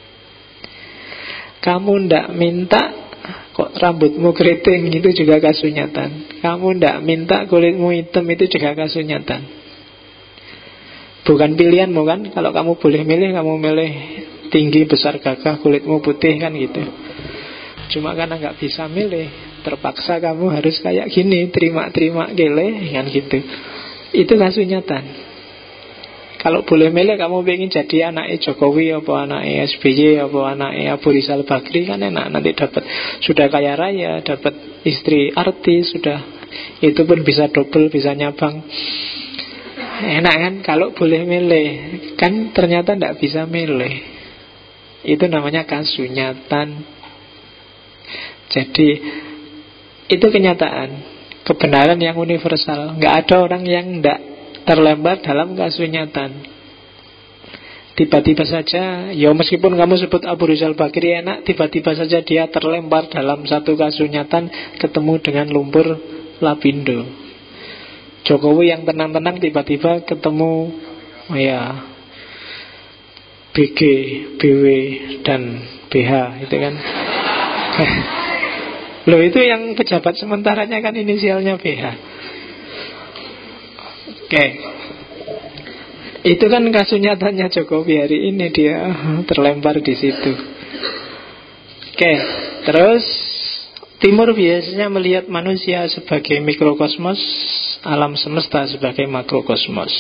Kamu ndak minta kok rambutmu keriting, itu juga kasunyatan. Kamu ndak minta kulitmu hitam, itu juga kasunyatan. Bukan pilihanmu kan. Kalau kamu boleh milih, kamu milih tinggi, besar, gagah, kulitmu putih kan gitu. Cuma karena nggak bisa milih, terpaksa kamu harus kayak gini, terima-terima gile kan gitu. Itu kasunyatan. Kalau boleh milih, kamu pengen jadi anaknya Jokowi apa anaknya SBY apa anaknya Abu Rizal Bakri, kan enak. Nanti dapat, sudah kaya raya, dapat istri artis, sudah itu pun bisa double, bisa nyabang. Enak kan kalau boleh milih. Kan ternyata tidak bisa milih. Itu namanya kasunyatan. Jadi itu kenyataan, kebenaran yang universal. Nggak ada orang yang tidak terlempar dalam kasunyatan. Tiba-tiba saja, ya meskipun kamu sebut Abu Rizal Bakri enak, tiba-tiba saja dia terlempar dalam satu kasunyatan, ketemu dengan lumpur lapindo. Jokowi yang tenang-tenang tiba-tiba ketemu ya BG, BW, dan BH, itu kan. Loh, itu yang pejabat sementaranya kan inisialnya BH. Oke. Itu kan kasunyatannya Jokowi hari ini, dia terlempar di situ. Oke, terus Timur biasanya melihat manusia sebagai mikrokosmos, alam semesta sebagai makrokosmos.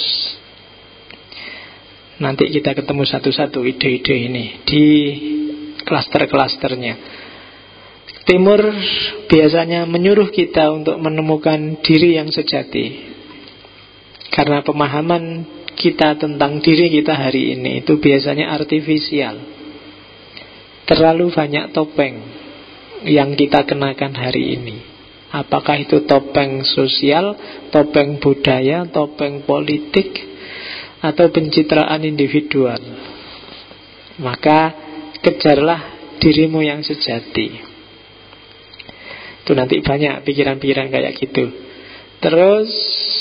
Nanti kita ketemu satu-satu ide-ide ini di klaster-klasternya. Timur biasanya menyuruh kita untuk menemukan diri yang sejati. Karena pemahaman kita tentang diri kita hari ini itu biasanya artifisial. Terlalu banyak topeng yang kita kenakan hari ini. Apakah itu topeng sosial, topeng budaya, topeng politik, atau pencitraan individual. Maka kejarlah dirimu yang sejati. Itu nanti banyak pikiran-pikiran kayak gitu. Terus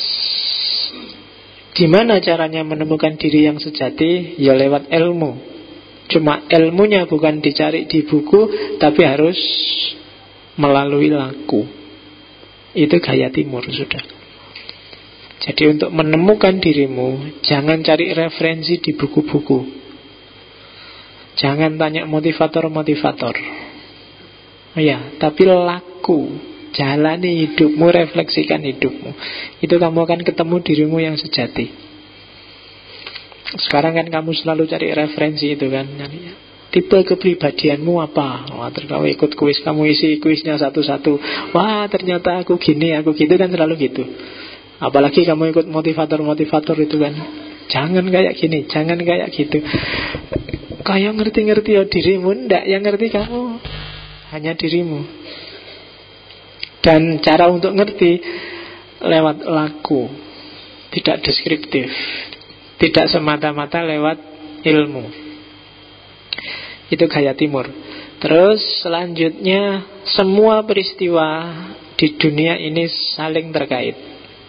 gimana caranya menemukan diri yang sejati? Ya lewat ilmu. Cuma ilmunya bukan dicari di buku, tapi harus melalui laku. Itu gaya Timur sudah. Jadi untuk menemukan dirimu, jangan cari referensi di buku-buku. Jangan tanya motivator-motivator. Ya, tapi laku. Jalani hidupmu, refleksikan hidupmu. Itu kamu akan ketemu dirimu yang sejati. Sekarang kan kamu selalu cari referensi itu kan. Tipe kepribadianmu apa? Wah, terus kamu ikut kuis, kamu isi kuisnya satu-satu. Wah, ternyata aku gini, aku gitu, kan selalu gitu. Apalagi kamu ikut motivator-motivator itu kan. Jangan kayak gini, jangan kayak gitu. Kayak ngerti-ngerti ya dirimu. Enggak, yang ngerti kamu hanya dirimu. Dan cara untuk ngerti lewat laku, tidak deskriptif. Tidak semata-mata lewat ilmu. Itu gaya Timur. Terus selanjutnya, semua peristiwa di dunia ini saling terkait.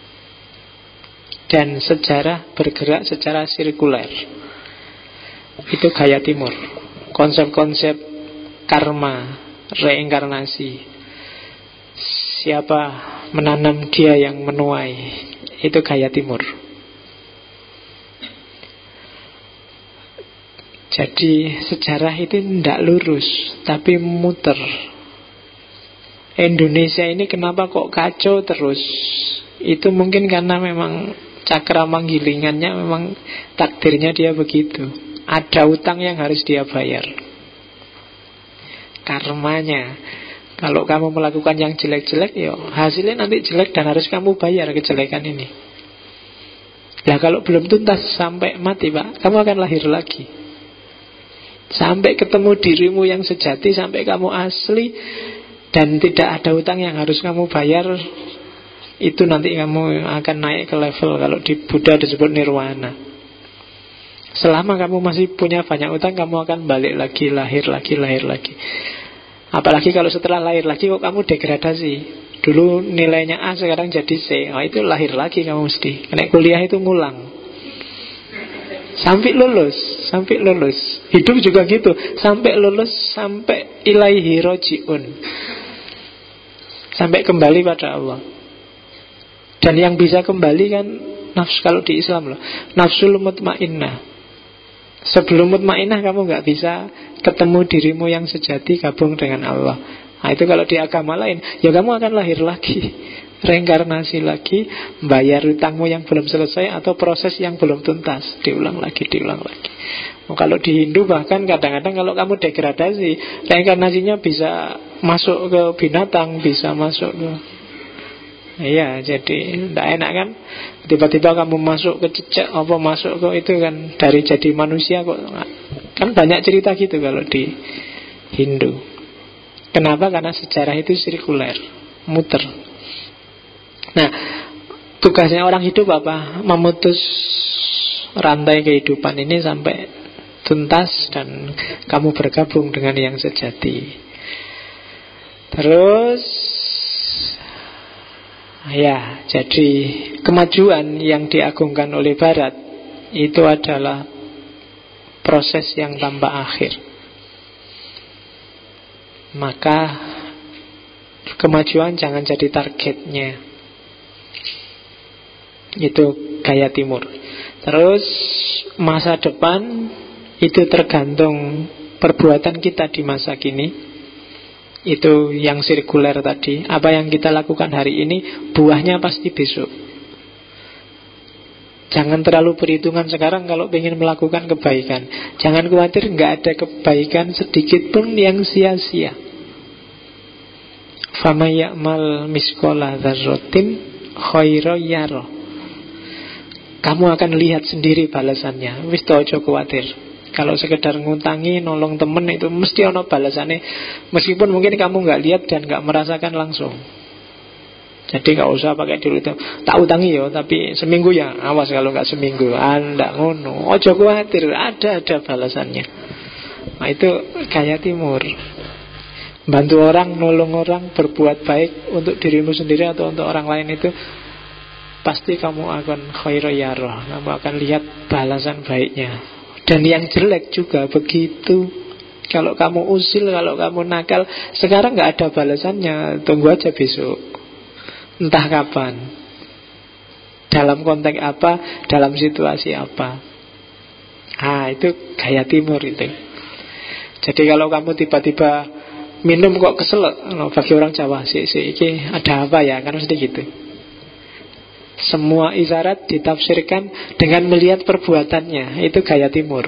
Dan sejarah bergerak secara sirkuler. Itu gaya Timur. Konsep-konsep karma, reinkarnasi, siapa menanam dia yang menuai, itu gaya Timur. Jadi sejarah itu tidak lurus, tapi muter. Indonesia ini kenapa kok kacau terus? Itu mungkin karena memang cakra manggilingannya memang takdirnya dia begitu. Ada utang yang harus dia bayar. Karmanya. Kalau kamu melakukan yang jelek-jelek, ya hasilnya nanti jelek dan harus kamu bayar kejelekan ini. Nah kalau belum tuntas sampai mati Pak, kamu akan lahir lagi. Sampai ketemu dirimu yang sejati, sampai kamu asli dan tidak ada utang yang harus kamu bayar, itu nanti kamu akan naik ke level, kalau di Buddha disebut nirwana. Selama kamu masih punya banyak utang, kamu akan balik lagi, lahir lagi, lahir lagi. Apalagi kalau setelah lahir lagi kok kamu degradasi. Dulu nilainya A, sekarang jadi C. Oh, itu lahir lagi kamu mesti. Karena kuliah itu ngulang. Sampai lulus. Hidup juga gitu. Sampai lulus, sampai ilaihi roji'un. Sampai kembali pada Allah. Dan yang bisa kembali kan nafsu, kalau di Islam loh, nafsul mutmainnah. Sebelum mutmainnah kamu gak bisa ketemu dirimu yang sejati, gabung dengan Allah. Nah itu kalau di agama lain, ya kamu akan lahir lagi, reinkarnasi lagi, bayar utangmu yang belum selesai atau proses yang belum tuntas, diulang lagi. Kalau di Hindu bahkan kadang-kadang kalau kamu degradasi, reinkarnasinya bisa masuk ke binatang, bisa masuk ke... Iya, jadi tidak enak kan. Tiba-tiba kamu masuk ke cicak, apa masuk ke itu kan, dari jadi manusia kok. Kan banyak cerita gitu kalau di Hindu. Kenapa? Karena sejarah itu sirkuler, muter. Nah, tugasnya orang hidup apa? Memutus rantai kehidupan ini sampai tuntas dan kamu bergabung dengan yang sejati. Terus ya, jadi kemajuan yang diagungkan oleh Barat itu adalah proses yang tanpa akhir. Maka kemajuan jangan jadi targetnya. Itu gaya timur. Terus masa depan itu tergantung perbuatan kita di masa kini. Itu yang sirkuler tadi. Apa yang kita lakukan hari ini, buahnya pasti besok. Jangan terlalu perhitungan sekarang kalau ingin melakukan kebaikan. Jangan khawatir nggak ada kebaikan sedikit pun yang sia-sia. Fama ya'mal miskola dzarratin khairan yara. Kamu akan lihat sendiri balasannya. Wis to aja khawatir. Kalau sekedar ngutangi, nolong temen itu mesti ono balasannya. Meskipun mungkin kamu nggak lihat dan nggak merasakan langsung. Jadi nggak usah pakai dulu itu. Tak utangi ya, tapi seminggu ya. Awas kalau nggak seminggu. Anda ngono. Ojo khawatir, ada balasannya. Nah itu gaya timur. Bantu orang, nolong orang, berbuat baik untuk dirimu sendiri atau untuk orang lain itu pasti kamu akan khairu yarah. Kamu akan lihat balasan baiknya. Dan yang jelek juga begitu. Kalau kamu usil, kalau kamu nakal, sekarang nggak ada balasannya. Tunggu aja besok. Entah kapan. Dalam konteks apa, dalam situasi apa. Itu gaya timur itu. Jadi kalau kamu tiba-tiba minum kok kesel, bagi orang Jawa, iki ada apa ya, kan mesti gitu. Semua isyarat ditafsirkan dengan melihat perbuatannya. Itu gaya timur.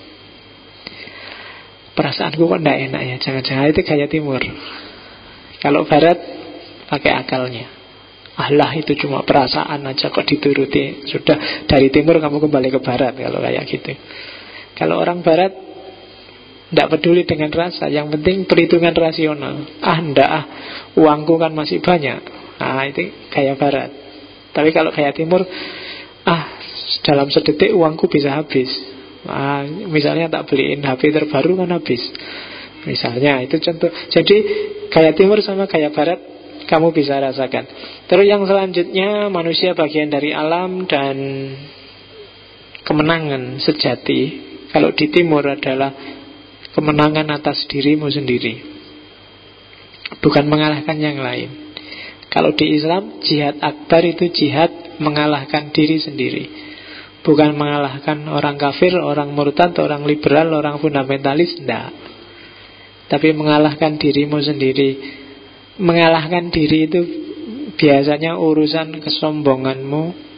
Perasaanku kok tidak enak ya, jangan-jangan itu gaya timur. Kalau Barat pakai akalnya. Allah itu cuma perasaan aja kok dituruti. Sudah dari timur kamu kembali ke Barat kalau kayak gitu. Kalau orang Barat tidak peduli dengan rasa, yang penting perhitungan rasional. Uangku kan masih banyak. Itu gaya Barat. Tapi kalau gaya timur, dalam sedetik uangku bisa habis. Misalnya tak beliin HP terbaru kan habis. Misalnya itu contoh. Jadi gaya timur sama gaya Barat kamu bisa rasakan. Terus yang selanjutnya, manusia bagian dari alam dan kemenangan sejati. Kalau di timur adalah kemenangan atas dirimu sendiri, bukan mengalahkan yang lain. Kalau di Islam, jihad akbar itu jihad mengalahkan diri sendiri, bukan mengalahkan orang kafir, orang murtad, orang liberal, orang fundamentalis, enggak. Tapi mengalahkan dirimu sendiri. Mengalahkan diri itu biasanya urusan kesombonganmu,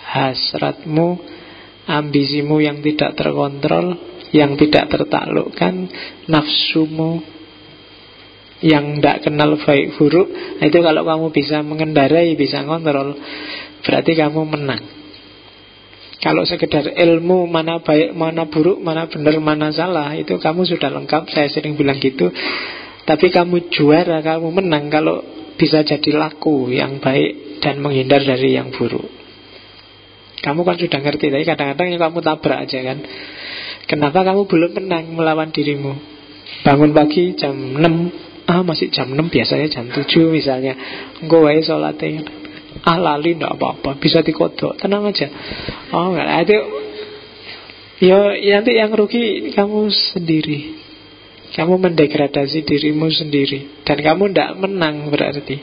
hasratmu, ambisimu yang tidak terkontrol, yang tidak tertaklukkan, nafsumu yang tidak kenal baik buruk. Nah, itu kalau kamu bisa mengendarai, bisa ngontrol, berarti kamu menang. Kalau sekedar ilmu mana baik, mana buruk, mana benar, mana salah, itu kamu sudah lengkap, saya sering bilang gitu. Tapi kamu juara, kamu menang kalau bisa jadi laku yang baik dan menghindar dari yang buruk. Kamu kan sudah ngerti, tapi kadang-kadang ya kamu tabrak aja kan. Kenapa kamu belum menang melawan dirimu? Bangun pagi jam 6, masih jam 6, biasanya jam 7 misalnya. Engko wae salate. Lali enggak apa-apa, bisa dikodok, tenang aja. Oh, enggak, itu ya nanti yang rugi kamu sendiri. Kamu mendegradasi dirimu sendiri dan kamu tidak menang berarti.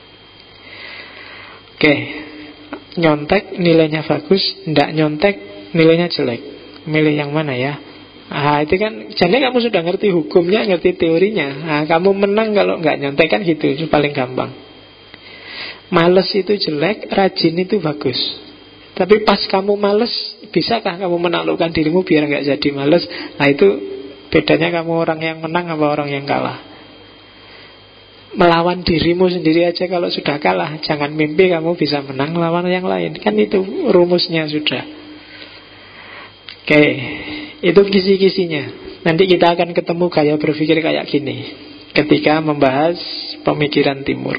Oke, nyontek nilainya bagus, tidak nyontek nilainya jelek. Milih yang mana ya? Itu kan, jadi kamu sudah ngerti hukumnya, ngerti teorinya. Kamu menang kalau nggak nyontek kan gitu, itu paling gampang. Males itu jelek, rajin itu bagus. Tapi pas kamu males, bisakah kamu menaklukkan dirimu biar nggak jadi males? Nah, itu bedanya kamu orang yang menang apa orang yang kalah. Melawan dirimu sendiri aja kalau sudah kalah, jangan mimpi kamu bisa menang melawan yang lain. Kan itu rumusnya sudah. Oke, itu kisi-kisinya. Nanti kita akan ketemu gaya berpikir kayak gini ketika membahas pemikiran timur.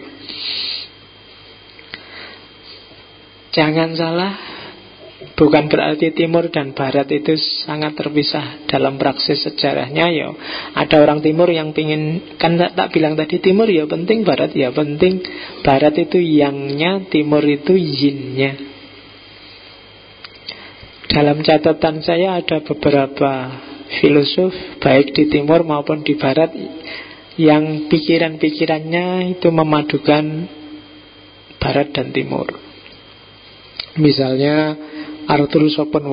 Jangan salah, bukan berarti timur dan barat itu sangat terpisah dalam praksis sejarahnya. Ya, ada orang timur yang pingin, kan tak bilang tadi, timur ya penting, barat ya penting. Barat itu yangnya, timur itu yinnya. Dalam catatan saya ada beberapa filosof baik di timur maupun di barat yang pikiran-pikirannya itu memadukan barat dan timur. Misalnya Arthur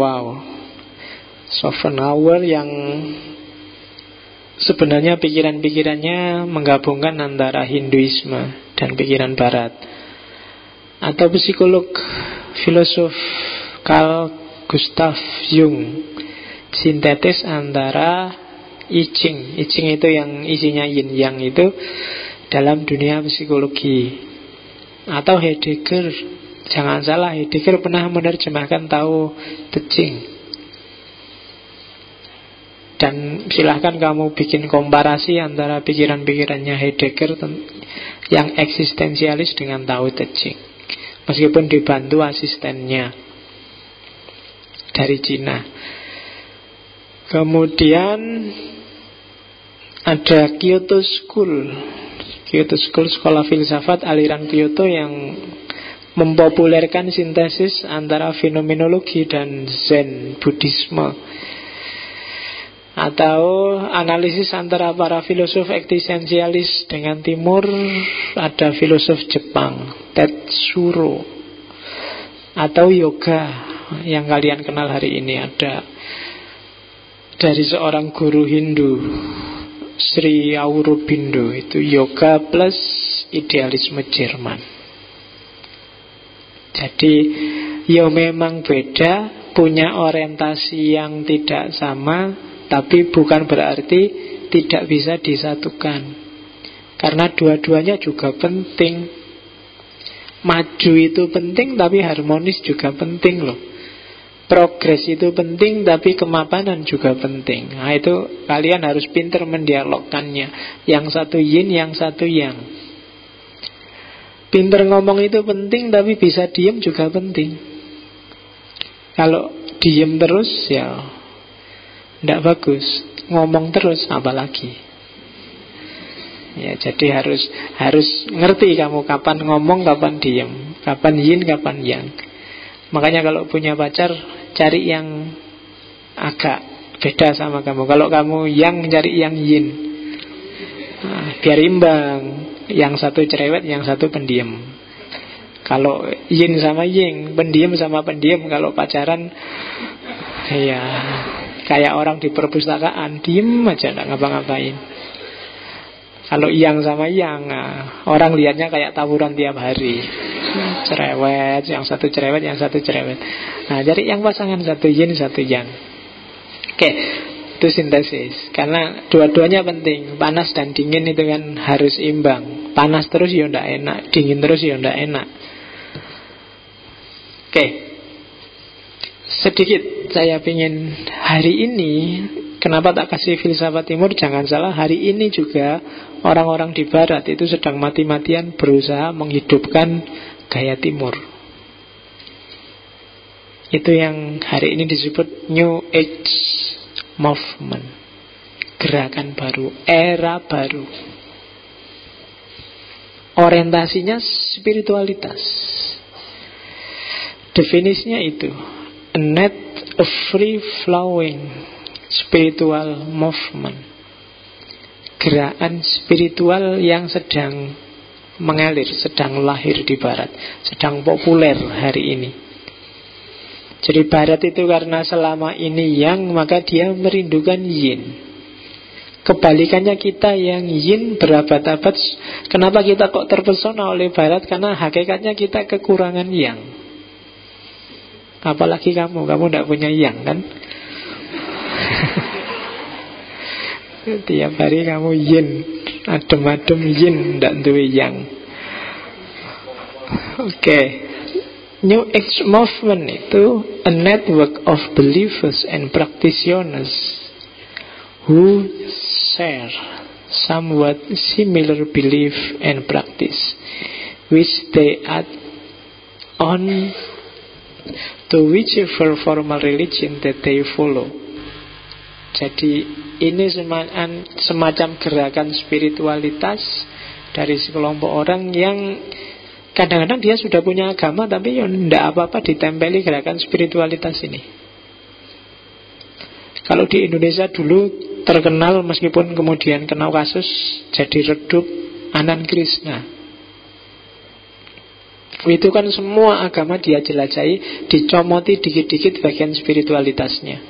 Schopenhauer yang sebenarnya pikiran-pikirannya menggabungkan antara Hinduisme dan pikiran barat. Atau psikolog filosof Carl Gustav Jung, sintetis antara I Ching itu yang isinya yin yang itu dalam dunia psikologi. Atau Heidegger, jangan salah, Heidegger pernah menerjemahkan Tao Te Ching. Dan silahkan kamu bikin komparasi antara pikiran-pikirannya Heidegger yang eksistensialis dengan Tao Te Ching, meskipun dibantu asistennya dari Cina. Kemudian ada Kyoto School, sekolah filsafat aliran Kyoto yang mempopulerkan sintesis antara fenomenologi dan Zen Buddhisme. Atau analisis antara para filosof eksistensialis dengan timur, ada filosof Jepang Tetsuro. Atau yoga yang kalian kenal hari ini, ada dari seorang guru Hindu, Sri Aurobindo. Itu yoga plus idealisme Jerman. Jadi ya memang beda, punya orientasi yang tidak sama, tapi bukan berarti tidak bisa disatukan, karena dua-duanya juga penting. Maju itu penting, tapi harmonis juga penting loh. Progres itu penting, tapi kemapanan juga penting. Nah, itu kalian harus pintar mendialogkannya. Yang satu yin, yang satu yang. Pintar ngomong itu penting, tapi bisa diem juga penting. Kalau diem terus ya tidak bagus. Ngomong terus apalagi. Ya, jadi harus ngerti kamu kapan ngomong, kapan diem, kapan yin, kapan yang. Makanya kalau punya pacar, cari yang agak beda sama kamu. Kalau kamu yang, cari yang yin. Biar imbang. Yang satu cerewet, yang satu pendiam. Kalau yin sama yang, pendiam sama pendiam, kalau pacaran ya kayak orang di perpustakaan, diem aja, nggak ngapa-ngapain. Kalau yang sama yang, orang lihatnya kayak tawuran tiap hari. cerewet, yang satu cerewet, yang satu cerewet. Nah, jadi yang pasangan satu yin, satu yang. Oke, itu sintesis. Karena dua-duanya penting. Panas dan dingin itu kan harus imbang. Panas terus ya ndak enak, dingin terus ya ndak enak. Oke, sedikit saya ingin hari ini, kenapa tak kasih filsafat timur? Jangan salah, hari ini juga orang-orang di barat itu sedang mati-matian berusaha menghidupkan gaya timur. Itu yang hari ini disebut New Age Movement. Gerakan baru, era baru. Orientasinya spiritualitas. Definisinya itu, a net, a free flowing spiritual movement. Gerakan spiritual yang sedang mengalir, sedang lahir di barat, sedang populer hari ini. Jadi barat itu karena selama ini yang, maka dia merindukan yin. Kebalikannya kita yang yin berabad-abad, kenapa kita kok terpesona oleh barat? Karena hakikatnya kita kekurangan yang. Apalagi kamu tidak punya yang kan? Tiap hari kamu yin, adem-adem yin, tidak duwe yang. Oke. New Age Movement itu a network of believers and practitioners who share somewhat similar belief and practice, which they add on to whichever formal religion that they follow. Jadi ini semacam gerakan spiritualitas dari sekelompok orang yang kadang-kadang dia sudah punya agama, tapi ya tidak apa-apa ditempeli gerakan spiritualitas ini. Kalau di Indonesia dulu terkenal, meskipun kemudian kena kasus, jadi redup Anan Krishna. Itu kan semua agama dia jelajahi, dicomoti dikit-dikit bagian spiritualitasnya.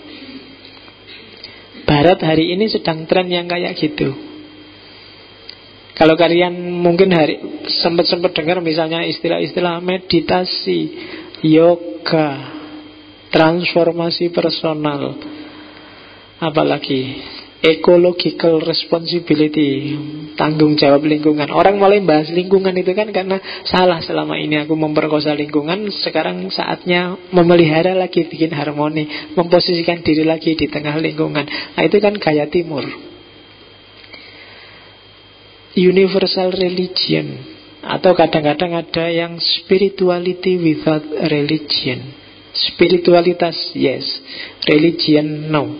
Barat hari ini sedang tren yang kayak gitu. Kalau kalian mungkin sempat dengar misalnya istilah-istilah meditasi, yoga, transformasi personal, apalagi ecological responsibility, tanggung jawab lingkungan. Orang mulai bahas lingkungan itu kan karena salah selama ini aku memperkosa lingkungan. Sekarang saatnya memelihara lagi, bikin harmoni, memposisikan diri lagi di tengah lingkungan. Nah itu kan gaya timur. Universal religion, atau kadang-kadang ada yang spirituality without religion. Spiritualitas yes, religion no.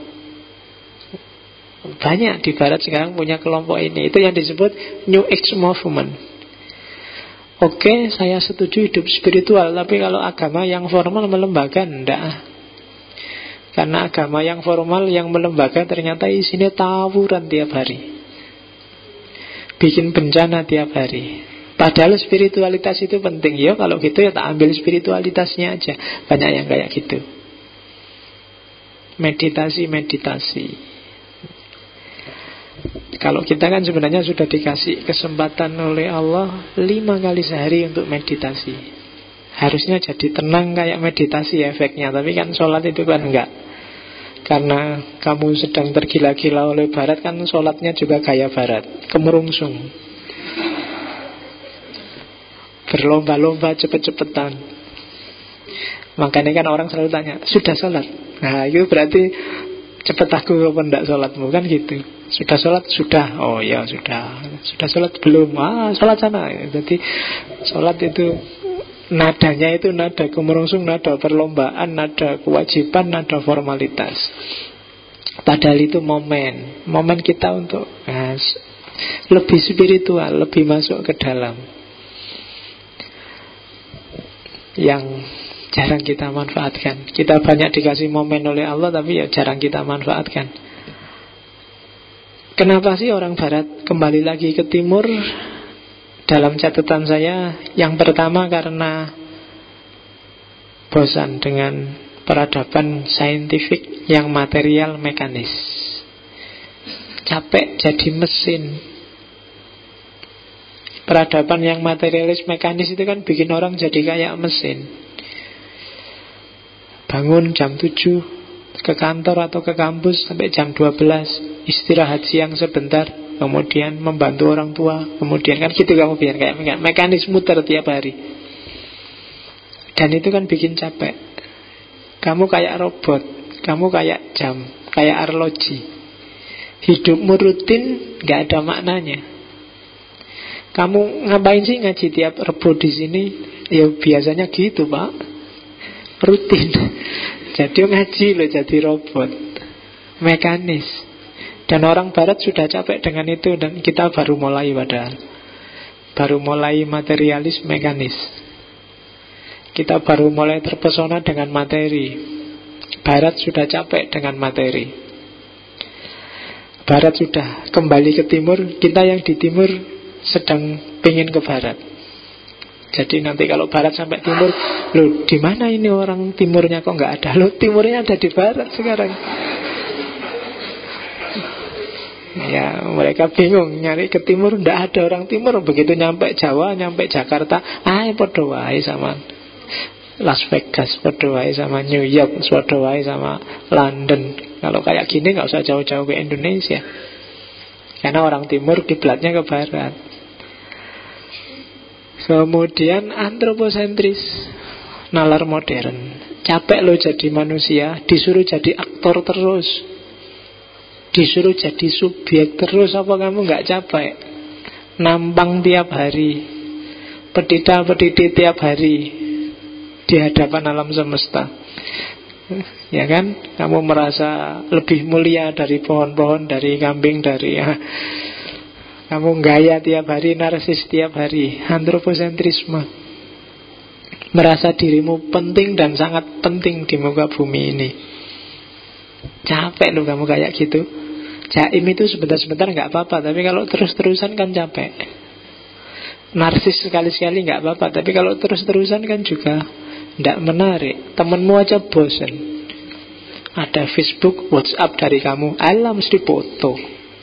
Banyak di barat sekarang punya kelompok ini. Itu yang disebut New Age Movement. Oke, saya setuju hidup spiritual, tapi kalau agama yang formal melembaga, enggak. Karena agama yang formal, yang melembaga, ternyata isinya tawuran tiap hari, bikin bencana tiap hari. Padahal spiritualitas itu penting. Ya kalau gitu ya tak ambil spiritualitasnya aja. Banyak yang kayak gitu. Meditasi. Kalau kita kan sebenarnya sudah dikasih kesempatan oleh Allah 5 kali sehari untuk meditasi. Harusnya jadi tenang kayak meditasi efeknya. Tapi kan sholat itu kan enggak. Karena kamu sedang tergila-gila oleh barat, kan sholatnya juga gaya barat, kemerungsung, berlomba-lomba cepet-cepetan. Makanya kan orang selalu tanya, sudah sholat? Nah itu berarti cepet aku apa enggak sholatmu, kan gitu. Sudah sholat? Sudah. Oh ya sudah. Sudah sholat? Belum. Sholat sana. Jadi sholat itu nadanya itu nada kemerungsung, nada perlombaan, nada kewajiban, nada formalitas. Padahal itu momen kita untuk lebih spiritual, lebih masuk ke dalam, yang jarang kita manfaatkan. Kita banyak dikasih momen oleh Allah, tapi ya jarang kita manfaatkan. Kenapa sih orang barat kembali lagi ke timur? Dalam catatan saya, yang pertama karena bosan dengan peradaban saintifik yang material mekanis. Capek jadi mesin. Peradaban yang materialis mekanis itu kan bikin orang jadi kayak mesin. Bangun jam 7, ke kantor atau ke kampus sampai jam 12, istirahat siang sebentar, kemudian membantu orang tua, kemudian kan gitu kamu biar kayak mekanis muter tiap hari. Dan itu kan bikin capek. Kamu kayak robot, kamu kayak jam, kayak arloji. Hidupmu rutin, gak ada maknanya. Kamu ngapain sih ngaji tiap Rebo di sini? Ya biasanya gitu, Pak. Rutin. Jadi ngaji loh, jadi robot mekanis. Dan orang barat sudah capek dengan itu. Dan kita baru mulai padahal. Baru mulai materialis mekanis. Kita baru mulai terpesona dengan materi. Barat sudah capek dengan materi. Barat sudah kembali ke timur. Kita yang di timur sedang pengen ke barat. Jadi nanti kalau barat sampai timur, loh di mana ini orang timurnya kok nggak ada? Loh timurnya ada di barat sekarang. Ya mereka bingung nyari ke timur, nggak ada orang timur. Begitu nyampe Jawa, nyampe Jakarta, podo wae sama Las Vegas, podo wae sama New York, podo wae sama London. Kalau kayak gini nggak usah jauh-jauh ke Indonesia, karena orang timur kiblatnya ke barat. Kemudian antroposentris, nalar modern. Capek lo jadi manusia, disuruh jadi aktor terus, disuruh jadi subjek terus. Apa kamu gak capek? Nampang tiap hari, petita-petiti tiap hari di hadapan alam semesta. Ya kan? Kamu merasa lebih mulia dari pohon-pohon, dari kambing, dari kamu gaya tiap hari, narsis tiap hari. Antroposentrisme. Merasa dirimu penting dan sangat penting di muka bumi ini. Capek loh kamu kayak gitu. Jaim itu sebentar-sebentar gak apa-apa, tapi kalau terus-terusan kan capek. Narsis sekali-sekali gak apa-apa, tapi kalau terus-terusan kan juga gak menarik. Temenmu aja bosen. Ada Facebook, WhatsApp dari kamu, alam mesti foto.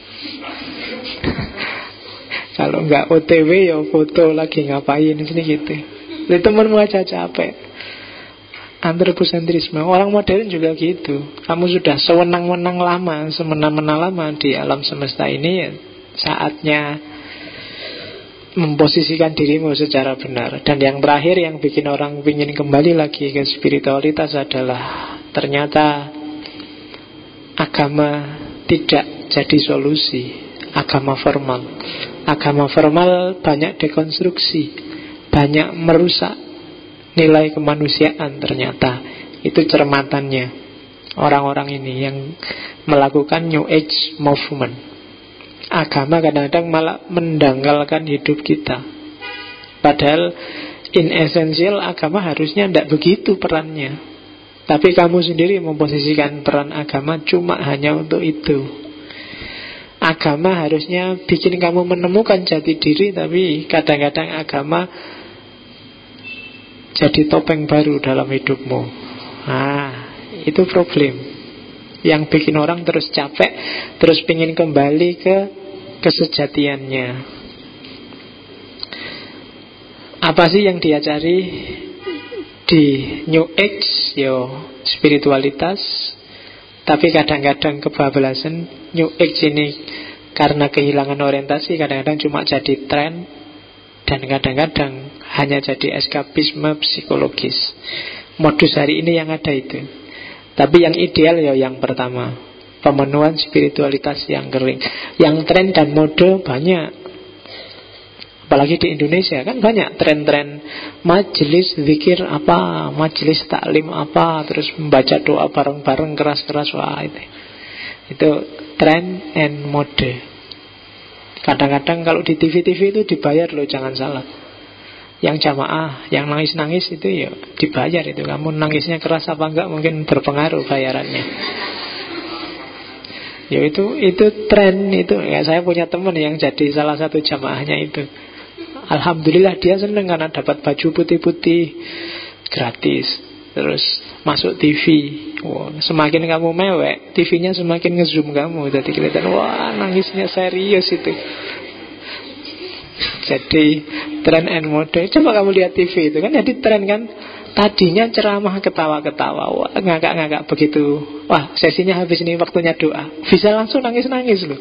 Kalau nggak OTW ya foto lagi ngapain sini gitu. Lihat temanmu aja capek. Antroposentrisme. Orang modern juga gitu. Kamu sudah sewenang-wenang lama, semena-mena lama di alam semesta ini, ya saatnya memposisikan dirimu secara benar. Dan yang terakhir yang bikin orang ingin kembali lagi ke spiritualitas adalah ternyata agama tidak jadi solusi. Agama formal. Agama formal banyak dekonstruksi, banyak merusak nilai kemanusiaan ternyata. Itu cermatannya orang-orang ini yang melakukan New Age movement. Agama kadang-kadang malah mendangkalkan hidup kita. Padahal in essential agama harusnya tidak begitu perannya. Tapi kamu sendiri memposisikan peran agama cuma hanya untuk itu. Agama harusnya bikin kamu menemukan jati diri, tapi kadang-kadang agama jadi topeng baru dalam hidupmu. Itu problem yang bikin orang terus capek, terus pengen kembali ke kesejatiannya. Apa sih yang dia cari di New Age? Spiritualitas. Tapi kadang-kadang kebablasan. New Age ini karena kehilangan orientasi kadang-kadang cuma jadi tren, dan kadang-kadang hanya jadi eskapisme psikologis. Modus hari ini yang ada itu. Tapi yang ideal yang pertama, pemenuhan spiritualitas yang kering. Yang tren dan mode banyak. Apalagi di Indonesia kan banyak tren-tren majelis zikir apa, majelis taklim apa, terus membaca doa bareng-bareng keras-keras. Wah itu tren and mode. Kadang-kadang kalau di TV-TV itu dibayar loh, jangan salah. Yang jamaah, yang nangis-nangis itu ya dibayar itu. Kamu nangisnya keras apa enggak mungkin berpengaruh bayarannya. Ya itu tren itu. Ya saya punya teman yang jadi salah satu jamaahnya itu. Alhamdulillah dia seneng karena dapat baju putih-putih gratis. Terus masuk TV. Semakin kamu mewek, TV-nya semakin ngezoom kamu. Jadi kelihatan, wah nangisnya serius itu. Jadi trend and mode. Coba kamu lihat TV itu kan, jadi tren kan. Tadinya ceramah ketawa-ketawa, wah, ngakak-ngakak begitu. Wah, sesinya habis nih, waktunya doa. Bisa langsung nangis-nangis loh.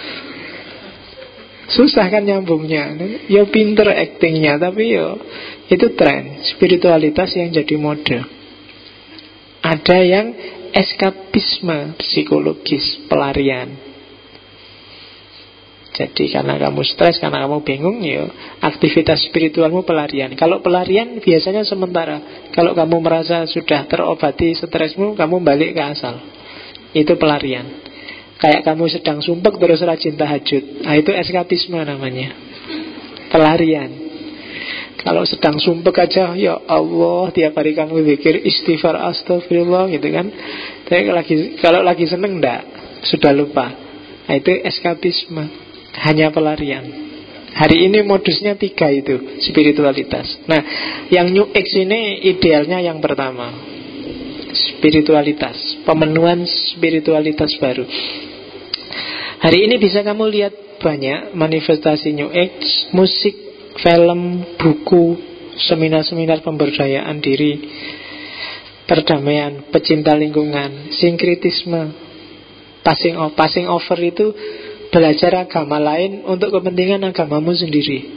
Susah kan nyambungnya. Ya pinter actingnya, tapi ya itu tren. Spiritualitas yang jadi mode. Ada yang eskapisme psikologis, pelarian. Jadi karena kamu stres, karena kamu bingung, ya aktivitas spiritualmu pelarian. Kalau pelarian biasanya sementara. Kalau kamu merasa sudah terobati stresmu, kamu balik ke asal. Itu pelarian. Kayak kamu sedang sumpek terus rajin tahajud. Nah, itu eskapisme namanya. Pelarian. Kalau sedang sumpek aja, ya Allah, tiap hari kamu zikir istighfar astagfirullah gitu kan. Tapi kalau lagi seneng enggak, sudah lupa. Nah, itu eskapisme. Hanya pelarian. Hari ini modusnya 3 itu, spiritualitas. Nah, yang New Age ini idealnya yang pertama, spiritualitas, pemenuhan spiritualitas baru. Hari ini bisa kamu lihat banyak manifestasi New Age, musik, film, buku, seminar-seminar pemberdayaan diri, perdamaian, pecinta lingkungan, sinkritisme, passing over itu belajar agama lain untuk kepentingan agamamu sendiri.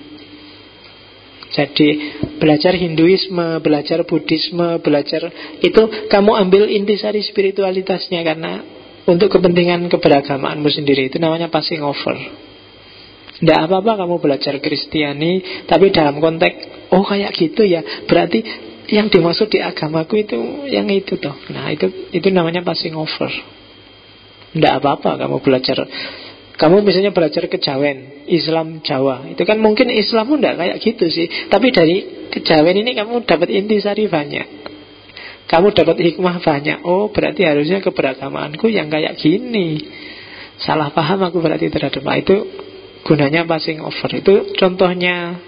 Jadi belajar Hinduisme, belajar Buddhisme, belajar itu kamu ambil intisari spiritualitasnya karena untuk kepentingan keberagamaanmu sendiri. Itu namanya passing over. Tidak apa-apa kamu belajar Kristiani, tapi dalam konteks oh kayak gitu ya, berarti yang dimaksud di agamaku itu yang itu toh. Nah itu namanya passing over. Tidak apa-apa kamu belajar. Kamu misalnya belajar kejawen, Islam Jawa, itu kan mungkin Islammu enggak kayak gitu sih. Tapi dari kejawen ini kamu dapat intisari banyak. Kamu dapat hikmah banyak. Oh berarti harusnya keberagamaanku yang kayak gini. Salah paham aku berarti terhadap itu gunanya passing over. Itu contohnya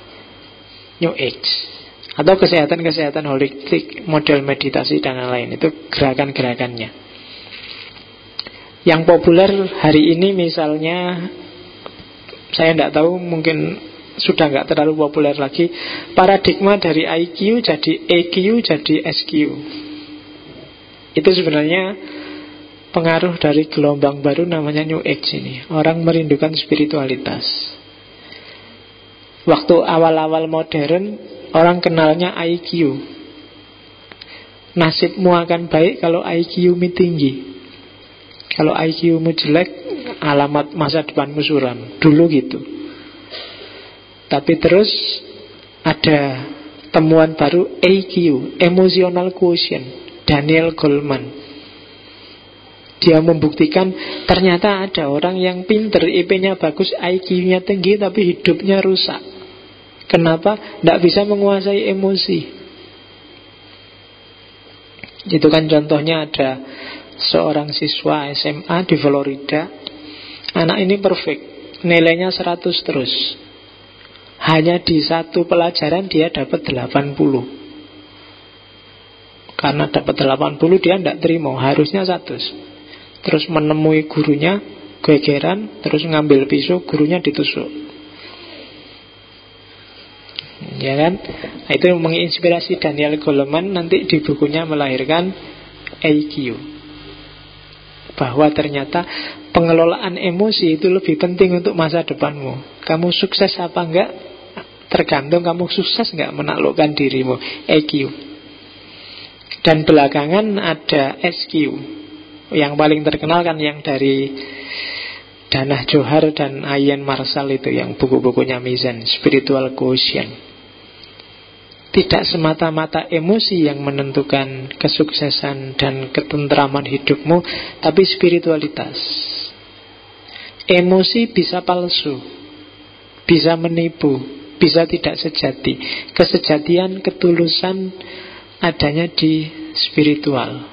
New Age. Atau kesehatan-kesehatan holistik, model meditasi dan lain-lain. Itu gerakan-gerakannya. Yang populer hari ini misalnya, saya tidak tahu, mungkin sudah nggak terlalu populer lagi, paradigma dari IQ jadi EQ jadi SQ. Itu sebenarnya pengaruh dari gelombang baru namanya New Age ini. Orang merindukan spiritualitas. Waktu awal-awal modern, orang kenalnya IQ. Nasibmu akan baik kalau IQ-mu tinggi. Kalau IQ-mu jelek, alamat masa depanmu suram. Dulu gitu. Tapi terus ada temuan baru EQ, Emotional Quotient, Daniel Goleman. Dia membuktikan ternyata ada orang yang pinter, IP-nya bagus, IQ-nya tinggi, tapi hidupnya rusak. Kenapa? Tidak bisa menguasai emosi. Itu kan contohnya ada seorang siswa SMA di Florida. Anak ini perfect, nilainya 100 terus. Hanya di satu pelajaran dia dapat 80. Karena dapat 80 dia tidak terima, harusnya 100. Terus menemui gurunya, gegeran, terus ngambil pisau, gurunya ditusuk. Ya kan? Itu menginspirasi Daniel Goleman nanti di bukunya melahirkan EQ. Bahwa ternyata pengelolaan emosi itu lebih penting untuk masa depanmu. Kamu sukses apa enggak, tergantung kamu sukses enggak menaklukkan dirimu. EQ. Dan belakangan ada SQ. Yang paling terkenal kan yang dari Danah Johar dan Ian Marshall itu, yang buku-bukunya Mizan, Spiritual Quotient. Tidak semata-mata emosi yang menentukan kesuksesan dan ketentraman hidupmu, tapi spiritualitas. Emosi bisa palsu, bisa menipu, bisa tidak sejati. Kesejatian, ketulusan adanya di spiritual.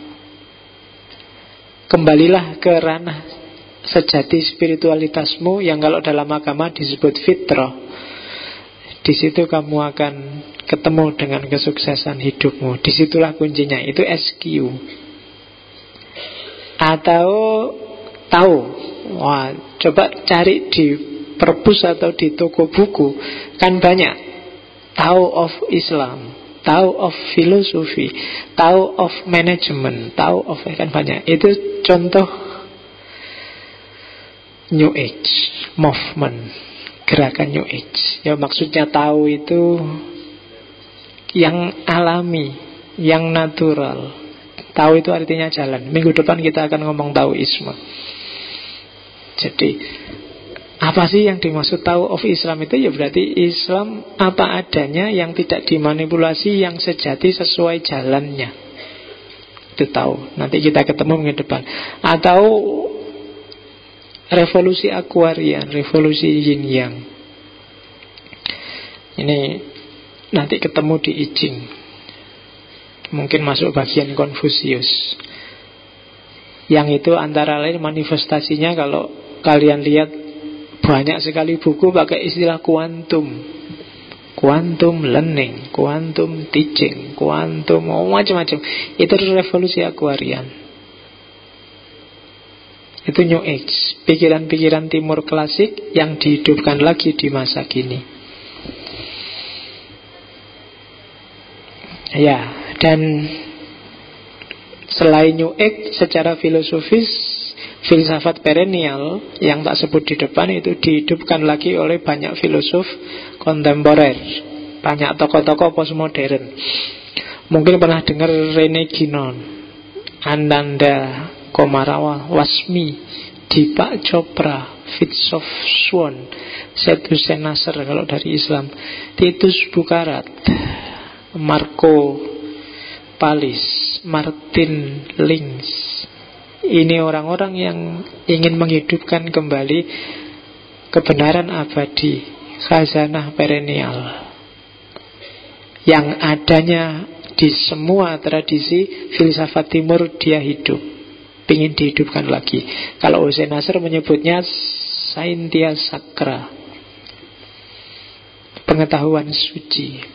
Kembalilah ke ranah sejati spiritualitasmu yang kalau dalam agama disebut fitrah. Di situ kamu akan ketemu dengan kesuksesan hidupmu. Disitulah kuncinya. Itu SQ. Atau tahu. Wah, coba cari di perpus atau di toko buku kan banyak. Tahu of Islam, tahu of filosofi, tahu of management, tahu of kan banyak. Itu contoh New Age movement, gerakan New Age. Ya maksudnya tahu itu yang alami, yang natural. Tahu itu artinya jalan. Minggu depan kita akan ngomong Taoisme. Jadi apa sih yang dimaksud tahu of Islam itu? Ya berarti Islam apa adanya, yang tidak dimanipulasi, yang sejati sesuai jalannya. Itu tahu. Nanti kita ketemu minggu depan. Atau revolusi Aquarian, revolusi Yin Yang. Ini nanti ketemu di I Ching. Mungkin masuk bagian Konfusius. Yang itu antara lain manifestasinya, kalau kalian lihat banyak sekali buku pakai istilah kuantum, quantum learning, quantum teaching, quantum macam-macam. Itu revolusi Aquarian. Itu New Age, pikiran-pikiran timur klasik yang dihidupkan lagi di masa kini. Ya, dan selain New Age, secara filosofis, filsafat perennial yang tak sebut di depan itu dihidupkan lagi oleh banyak filosof kontemporer, banyak tokoh-tokoh postmodern. Mungkin pernah dengar Rene Guénon, Ananda Komarawa, Wasmi, Deepak Chopra, Fritjof Swan, Syed Hussein Nasr kalau dari Islam, Titus Bukarat, Marco Palis, Martin Links. Ini orang-orang yang ingin menghidupkan kembali kebenaran abadi, khazanah perennial, yang adanya di semua tradisi filsafat timur. Dia hidup, ingin dihidupkan lagi. Kalau Hussein Nasr menyebutnya Saintia Sakra, pengetahuan suci.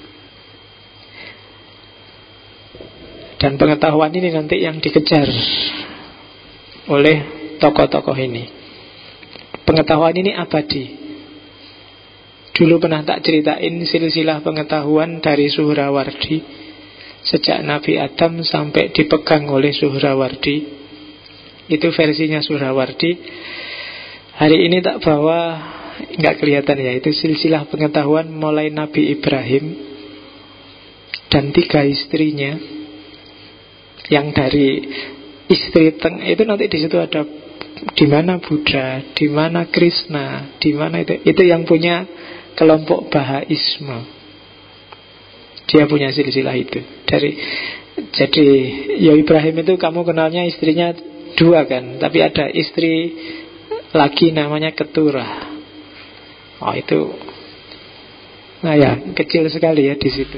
Dan pengetahuan ini nanti yang dikejar oleh tokoh-tokoh ini. Pengetahuan ini abadi. Dulu pernah tak ceritain silsilah pengetahuan dari Suhrawardi, sejak Nabi Adam sampai dipegang oleh Suhrawardi. Itu versinya Suhrawardi. Hari ini tak bawa, nggak kelihatan ya. Itu silsilah pengetahuan mulai Nabi Ibrahim dan 3 istrinya. Yang dari istri itu nanti di situ ada di mana Buddha, di mana Krishna, di mana itu yang punya kelompok Bahaisme. Dia punya silsilah itu. Jadi ya Ibrahim itu kamu kenalnya istrinya 2 kan, tapi ada istri lagi namanya Keturah. Oh itu, nah ya kecil sekali ya di situ.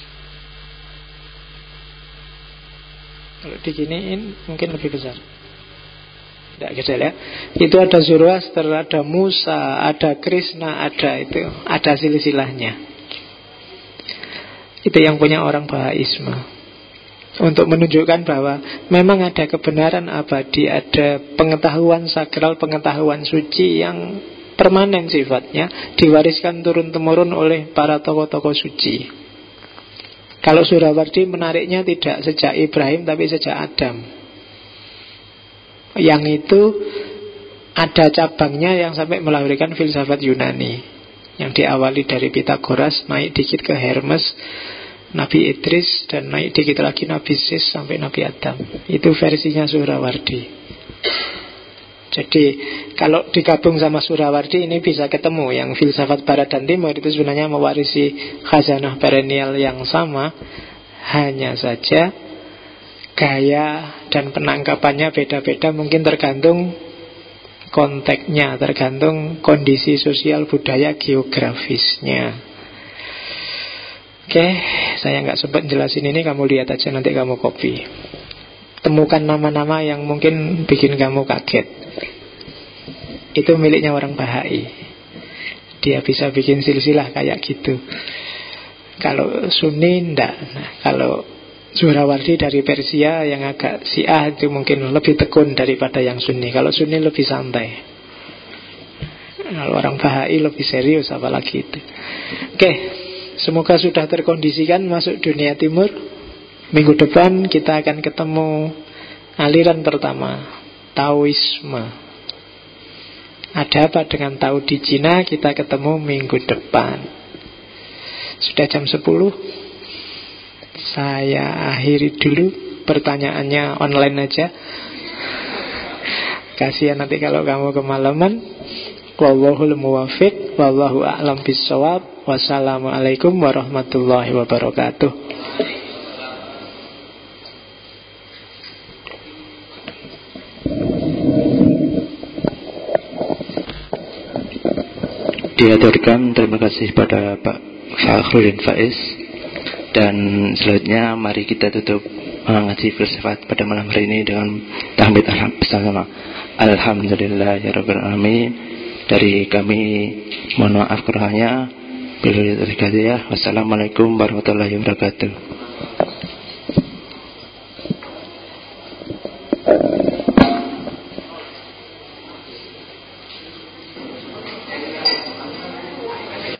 Kalau diginiin mungkin lebih besar. Tidak kecil ya. Itu ada Zoroaster, ada Musa, ada Krishna, ada silsilahnya. Itu yang punya orang Bahaisme. Untuk menunjukkan bahwa memang ada kebenaran abadi, ada pengetahuan sakral, pengetahuan suci yang permanen sifatnya, diwariskan turun-temurun oleh para tokoh-tokoh suci. Kalau Suhrawardi menariknya tidak sejak Ibrahim tapi sejak Adam. Yang itu ada cabangnya yang sampai melahirkan filsafat Yunani, yang diawali dari Pythagoras, naik dikit ke Hermes, Nabi Idris, dan naik dikit lagi Nabi Sis sampai Nabi Adam. Itu versinya Suhrawardi. Jadi kalau digabung sama Suhrawardi ini bisa ketemu yang filsafat Barat dan Timur itu sebenarnya mewarisi khazanah perennial yang sama, hanya saja gaya dan penangkapannya beda-beda, mungkin tergantung konteksnya, tergantung kondisi sosial, budaya, geografisnya. Oke, saya nggak sempat jelasin ini, kamu lihat aja nanti kamu copy. Temukan nama-nama yang mungkin bikin kamu kaget. Itu miliknya orang Bahai. Dia bisa bikin silsilah kayak gitu. Kalau Sunni enggak. Nah, kalau Suhrawardi dari Persia yang agak Syiah itu mungkin lebih tekun daripada yang Sunni. Kalau Sunni lebih santai. Kalau orang Bahai lebih serius apalagi itu. Oke, semoga sudah terkondisikan masuk dunia timur. Minggu depan kita akan ketemu aliran pertama, Taoisme. Ada apa dengan Tao di Cina? Kita ketemu minggu depan. Sudah jam 10. Saya akhiri dulu. Pertanyaannya online aja. Kasihan nanti kalau kamu kemalaman. Wallahul muwaffiq, wallahu a'lam bissawab. Wassalamualaikum warahmatullahi wabarakatuh. Diaturkan terima kasih pada Pak Fakhruddin Faiz. Dan selanjutnya mari kita tutup ngaji filsafat pada malam hari ini dengan tahmid bersama. Alhamdulillahirabbil alamin. Dari kami mohon maaf kurangnya. Wassalamualaikum warahmatullahi wabarakatuh.